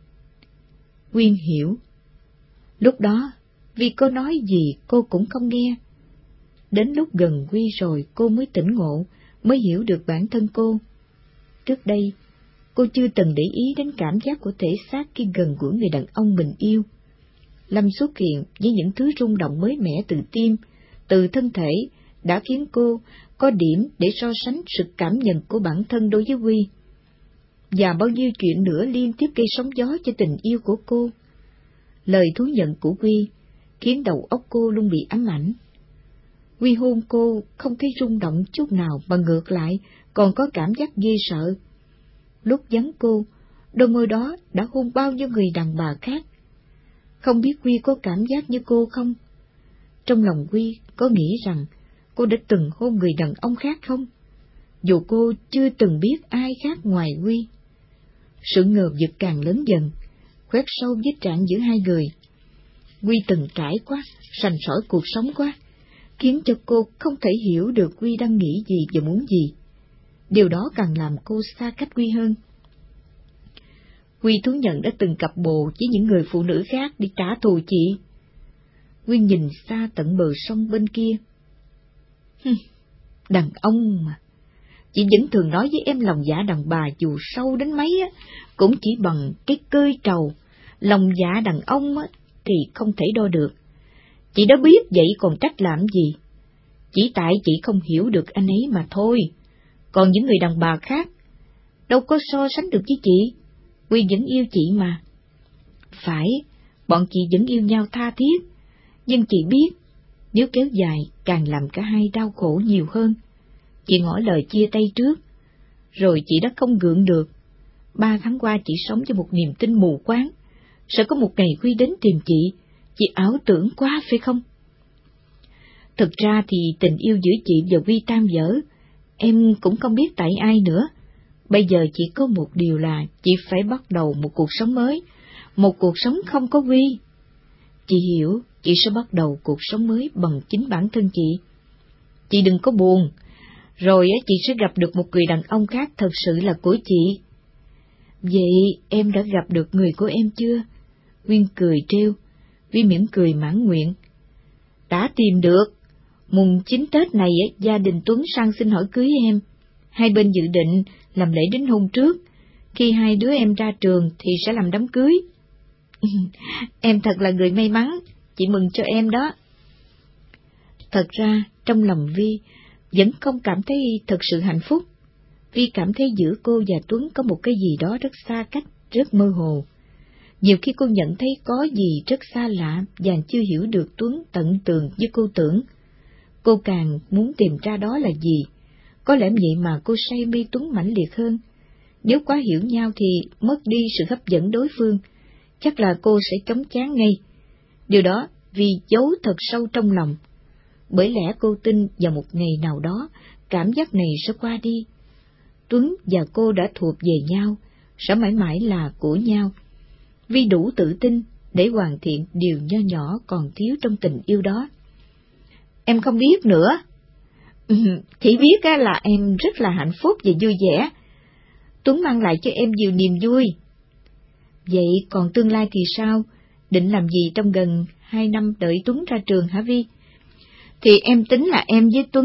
Quyên hiểu. Lúc đó, vì cô nói gì cô cũng không nghe. Đến lúc gần Quy rồi cô mới tỉnh ngộ, mới hiểu được bản thân cô. Trước đây, cô chưa từng để ý đến cảm giác của thể xác khi gần gũi người đàn ông mình yêu. Lâm xuất hiện với những thứ rung động mới mẻ từ tim, từ thân thể, đã khiến cô có điểm để so sánh sự cảm nhận của bản thân đối với Quy. Và bao nhiêu chuyện nữa liên tiếp gây sóng gió cho tình yêu của cô. Lời thú nhận của Quy khiến đầu óc cô luôn bị ám ảnh. Quy hôn cô không thấy rung động chút nào mà ngược lại còn có cảm giác ghê sợ. Lúc vắng cô, đôi môi đó đã hôn bao nhiêu người đàn bà khác. Không biết Quy có cảm giác như cô không? Trong lòng Quy có nghĩ rằng cô đã từng hôn người đàn ông khác không? Dù cô chưa từng biết ai khác ngoài Quy. Sự ngờ vực càng lớn dần, khoét sâu vết rạn giữa hai người. Quy từng trải quá, sành sỏi cuộc sống quá, khiến cho cô không thể hiểu được Quy đang nghĩ gì và muốn gì. Điều đó càng làm cô xa cách Quy hơn. Quy thú nhận đã từng cặp bồ với những người phụ nữ khác đi trả thù chị. Quy nhìn xa tận bờ sông bên kia. Hừm, đàn ông mà. Chị vẫn thường nói với em lòng dạ đàn bà dù sâu đến mấy á, cũng chỉ bằng cái cơi trầu. Lòng dạ đàn ông á, thì không thể đo được. Chị đã biết vậy còn trách làm gì? Chỉ tại chị không hiểu được anh ấy mà thôi. Còn những người đàn bà khác, đâu có so sánh được với chị. Quy vẫn yêu chị mà. Phải, bọn chị vẫn yêu nhau tha thiết. Nhưng chị biết, nếu kéo dài càng làm cả hai đau khổ nhiều hơn. Chị ngỏ lời chia tay trước, rồi chị đã không gượng được. Ba tháng qua chị sống cho một niềm tin mù quáng. Sẽ có một ngày Quy đến tìm chị, chị ảo tưởng quá phải không? Thực ra thì tình yêu giữa chị và Quy tan vỡ, em cũng không biết tại ai nữa. Bây giờ chỉ có một điều là chị phải bắt đầu một cuộc sống mới, một cuộc sống không có Quy. Chị hiểu, chị sẽ bắt đầu cuộc sống mới bằng chính bản thân chị. Chị đừng có buồn, rồi chị sẽ gặp được một người đàn ông khác thật sự là của chị. Vậy em đã gặp được người của em chưa? Quyên cười trêu, Vi mỉm cười mãn nguyện. Đã tìm được. Mùng chín Tết này gia đình Tuấn sang xin hỏi cưới em. Hai bên dự định làm lễ đính hôn trước. Khi hai đứa em ra trường thì sẽ làm đám cưới. Em thật là người may mắn, chị mừng cho em đó. Thật ra trong lòng Vi vẫn không cảm thấy thật sự hạnh phúc. Vi cảm thấy giữa cô và Tuấn có một cái gì đó rất xa cách, rất mơ hồ. Nhiều khi cô nhận thấy có gì rất xa lạ và chưa hiểu được Tuấn tận tường như cô tưởng. Cô càng muốn tìm ra đó là gì. Có lẽ vậy mà cô say mê Tuấn mãnh liệt hơn. Nếu quá hiểu nhau thì mất đi sự hấp dẫn đối phương, chắc là cô sẽ chóng chán ngay. Điều đó vì giấu thật sâu trong lòng. Bởi lẽ cô tin vào một ngày nào đó, cảm giác này sẽ qua đi. Tuấn và cô đã thuộc về nhau, sẽ mãi mãi là của nhau. Vi đủ tự tin để hoàn thiện điều nho nhỏ còn thiếu trong tình yêu đó. Em không biết nữa. Chỉ biết là em rất là hạnh phúc và vui vẻ. Tuấn mang lại cho em nhiều niềm vui. Vậy còn tương lai thì sao? Định làm gì trong gần hai năm đợi Tuấn ra trường hả Vi? Thì em tính là em với Tuấn...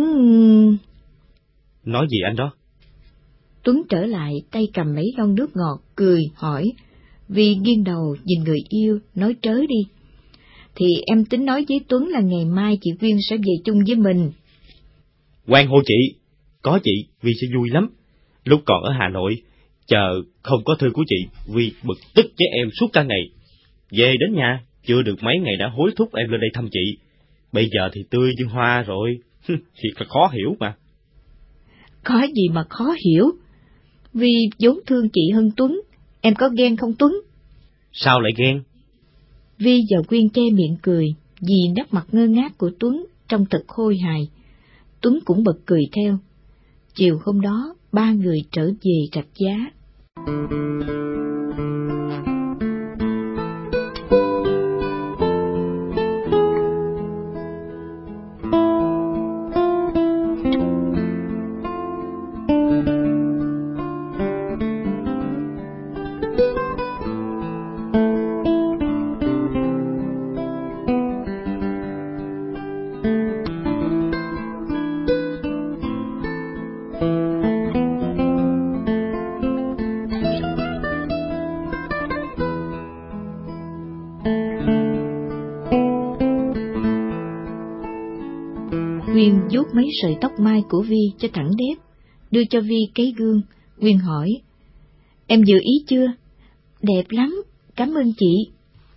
Nói gì anh đó? Tuấn trở lại tay cầm mấy lon nước ngọt, cười, hỏi. Vi nghiêng đầu nhìn người yêu, nói trớ đi. Thì em tính nói với Tuấn là ngày mai chị Quyên sẽ về chung với mình. Hoan hô chị, có chị, Vi sẽ vui lắm. Lúc còn ở Hà Nội, chờ không có thư của chị, Vi bực tức với em suốt cả ngày. Về đến nhà, chưa được mấy ngày đã hối thúc em lên đây thăm chị. Bây giờ thì tươi như hoa rồi, thiệt là khó hiểu mà. Có gì mà khó hiểu? Vì vốn thương chị hơn Tuấn, em có ghen không Tuấn? Sao lại ghen? Vi và Quyên che miệng cười, vì nét mặt ngơ ngác của Tuấn trông thật khôi hài. Tuấn cũng bật cười theo. Chiều hôm đó, ba người trở về Rạch Giá. Quyên vuốt mấy sợi tóc mai của Vi cho thẳng đét, đưa cho Vi cái gương. Quyên hỏi, em vừa ý chưa? Đẹp lắm, cảm ơn chị.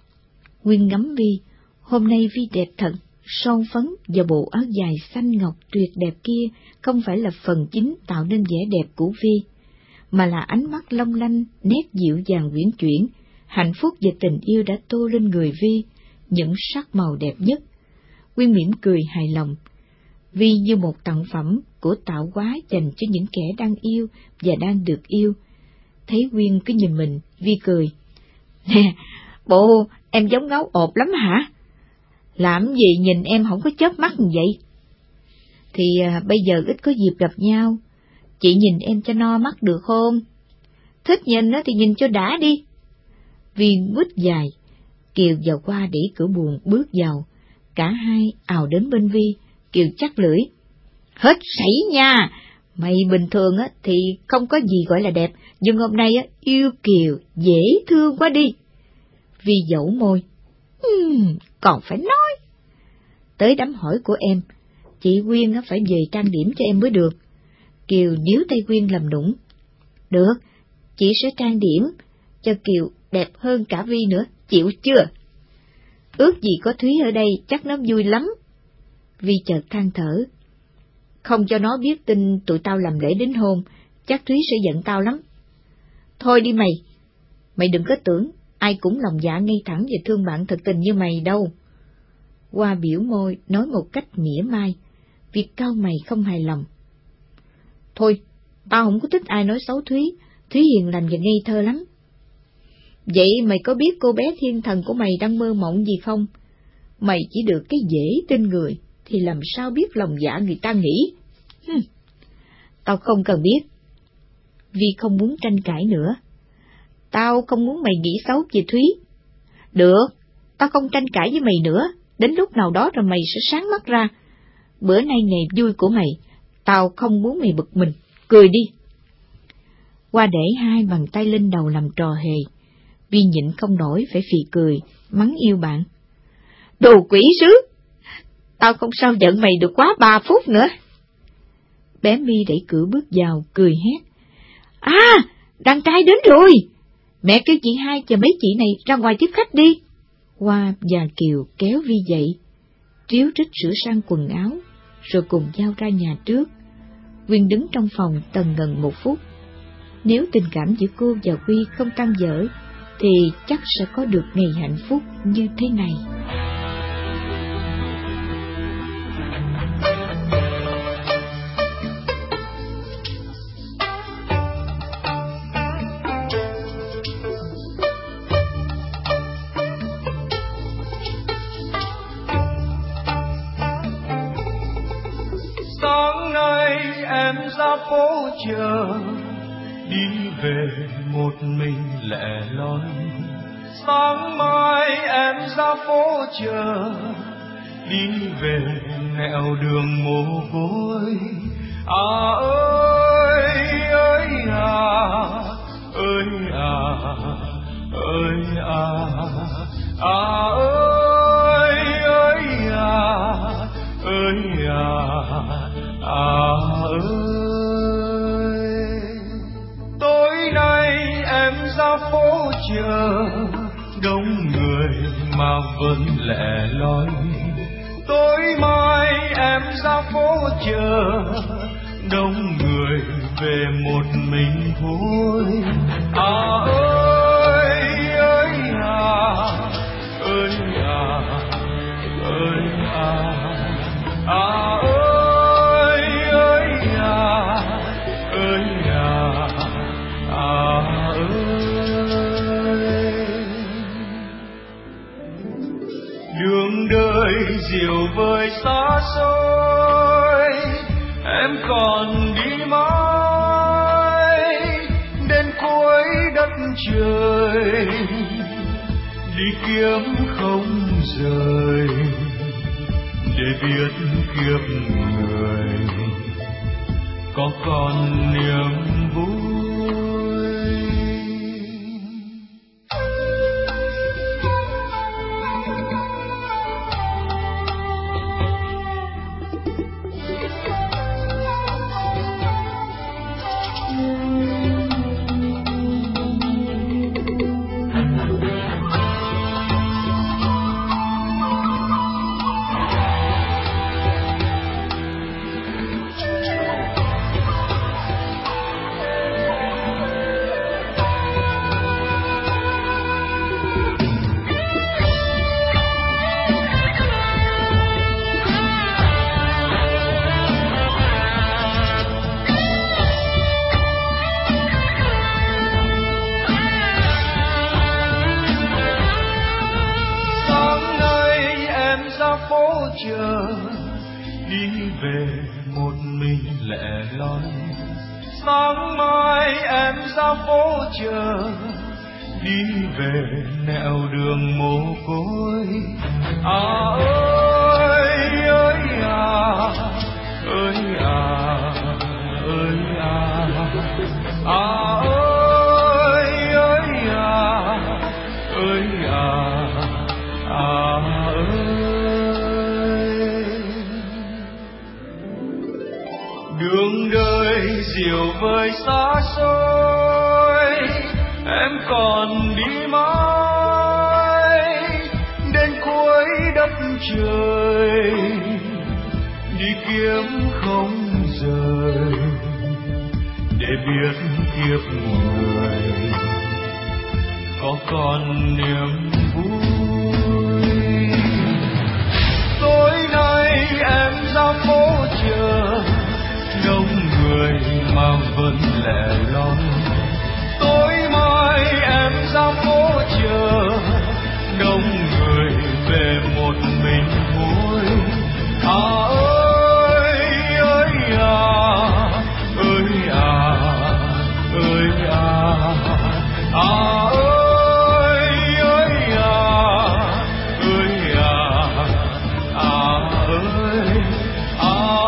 Quyên ngắm Vi, hôm nay Vi đẹp thật, son phấn và bộ áo dài xanh ngọc tuyệt đẹp kia không phải là phần chính tạo nên vẻ đẹp của Vi, mà là ánh mắt long lanh, nét dịu dàng uyển chuyển, hạnh phúc và tình yêu đã tô lên người Vi, những sắc màu đẹp nhất. Quyên mỉm cười hài lòng. Vi như một tặng phẩm của tạo hóa dành cho những kẻ đang yêu và đang được yêu. Thấy Quyên cứ nhìn mình, Vi cười. Nè, bộ em giống gấu ộp lắm hả? Làm gì nhìn em không có chớp mắt như vậy? Thì à, bây giờ ít có dịp gặp nhau, chị nhìn em cho no mắt được không? Thích nhìn nó thì nhìn cho đã đi. Vi quýt dài, Kiều vào qua đẩy cửa buồng bước vào, cả hai ào đến bên Vi. Kiều chắc lưỡi. Hết sảy nha, mày bình thường á thì không có gì gọi là đẹp, nhưng hôm nay á yêu Kiều dễ thương quá đi. Vi dẫu môi. Uhm, còn phải nói. Tới đám hỏi của em, chị Quyên á phải về trang điểm cho em mới được. Kiều níu tay Quyên làm nũng. Được, chị sẽ trang điểm cho Kiều đẹp hơn cả Vi nữa, chịu chưa? Ước gì có Thúy ở đây chắc nó vui lắm. Vi chợt than thở. Không cho nó biết tin tụi tao làm lễ đính hôn, chắc Thúy sẽ giận tao lắm. Thôi đi mày, mày đừng có tưởng ai cũng lòng dạ ngay thẳng và thương bạn thật tình như mày đâu. Hoa biểu môi nói một cách mỉa mai, việc cau mày không hài lòng. Thôi, tao không có thích ai nói xấu Thúy, Thúy hiền lành và ngây thơ lắm. Vậy mày có biết cô bé thiên thần của mày đang mơ mộng gì không? Mày chỉ được cái dễ tin người, thì làm sao biết lòng dạ người ta nghĩ? Hừm. Tao không cần biết. Vi không muốn tranh cãi nữa. Tao không muốn mày nghĩ xấu về Thúy. Được, tao không tranh cãi với mày nữa, đến lúc nào đó rồi mày sẽ sáng mắt ra. Bữa nay ngày vui của mày, tao không muốn mày bực mình, cười đi. Hoa để hai bàn tay lên đầu làm trò hề. Vi nhịn không nổi phải phì cười, mắng yêu bạn. Đồ quỷ sứ! Tao không sao giận mày được quá ba phút nữa. Bé My đẩy cửa bước vào, cười hét. À, đàn trai đến rồi! Mẹ kêu chị hai và mấy chị này ra ngoài tiếp khách đi. Hoa và Kiều kéo Vi dậy, tríu trích sửa sang quần áo, rồi cùng nhau ra nhà trước. Quyên đứng trong phòng tần ngần một phút. Nếu tình cảm giữa cô và Quy không tan vỡ, thì chắc sẽ có được ngày hạnh phúc như thế này. Sáng nay em ra phố chờ, đi về một mình lẻ loi. Sáng mai em ra phố chờ, đi về nẻo đường mồ côi. À ơi ơi à, ơi à, ơi à, à ơi ơi à, ơi à, à ơi. Tối nay em ra phố chờ, đông người mà vẫn lẻ loi. Tối mai em ra phố chờ, đông người về một mình thôi. À ơi ơi à, ơi à, ơi à, à ơi ơi à, ơi à, à ơi. Đường đời diệu vời xa xôi, em còn đi mãi đến cuối đất trời, đi kiếm không rời để biết kiếp người có còn niềm vui. Chờ đi về một mình lẻ loi. Sáng mai em ra phố chờ, đi về nẻo đường mồ côi. À ơi ơi à, ơi à, ơi à, à ơi ơi à, ơi à, à ơi. Đường đời diệu vời xa xôi, em còn đi mãi đến cuối đất trời, đi kiếm không rời để biết kiếp người có còn niềm vui. Tối nay em ra phố chờ, đông người mà vẫn lẻ loi. Tối mai em ra phố chờ, đông người về một mình thôi. À ơi ơi à, ơi à, ơi à, à ơi ơi à, ơi à, à ơi, à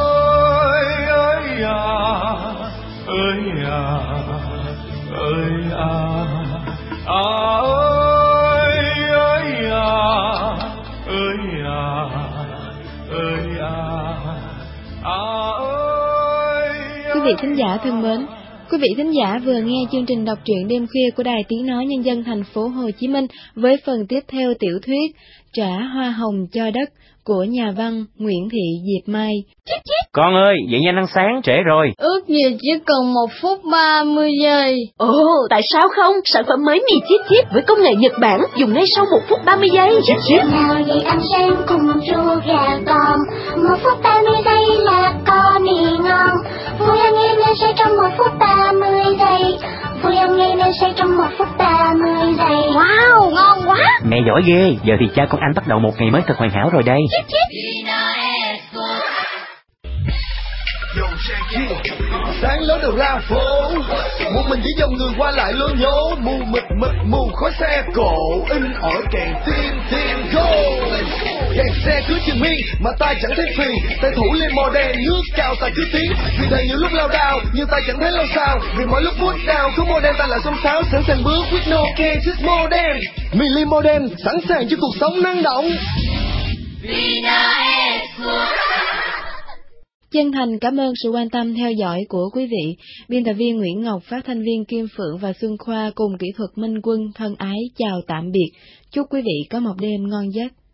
ơi à, ơi à, à ơi ơi à, ơi à, ơi à, à ơi. Quý vị thính giả thân mến, quý vị thính giả vừa nghe chương trình đọc truyện đêm khuya của Đài Tiếng nói Nhân dân thành phố Hồ Chí Minh với phần tiếp theo tiểu thuyết Trả hoa hồng cho đất của nhà văn Nguyễn Thị Diệp Mai. Con ơi, dậy nhanh ăn sáng, trễ rồi. Ước gì chỉ cần một phút ba mươi giây. Ồ, tại sao không? Sản phẩm mới mì chip chip với công nghệ Nhật Bản, dùng ngay sau một phút ba mươi giây. Chip chip. Nào vậy ăn sáng cùng chua gà con, một phút ba mươi giây là có mì ngon. Vui ăn em lên say trong một phút ba mươi giây. Vui ăn em lên say trong một phút ba mươi giây. Wow, ngon quá. Mẹ giỏi ghê, giờ thì cha con anh bắt đầu một ngày mới thật hoàn hảo rồi đây. Chip chip. Sáng lối đầu ra phố, một mình với dòng người qua lại lố nhố, mù mịt mịt mù khói xe cộ, in ỏi kèn tiên tiên go. Kẹt xe cứ triền miên mà tay chẳng thấy phiền, tay thủ lên mò đen nước cao ta cứ tiến. Vì đời nhiều lúc lao đao nhưng ta chẳng thấy lâu sao, vì mỗi lúc bút đao cứ mô đen ta lại xông xáo, sẵn sàng bước with no care just mô đen. Mini mô đen sẵn sàng cho cuộc sống năng động. Chương chân thành cảm ơn sự quan tâm theo dõi của quý vị. Biên tập viên Nguyễn Ngọc, phát thanh viên Kim Phượng và Xuân Khoa cùng kỹ thuật Minh Quân thân ái chào tạm biệt. Chúc quý vị có một đêm ngon giấc.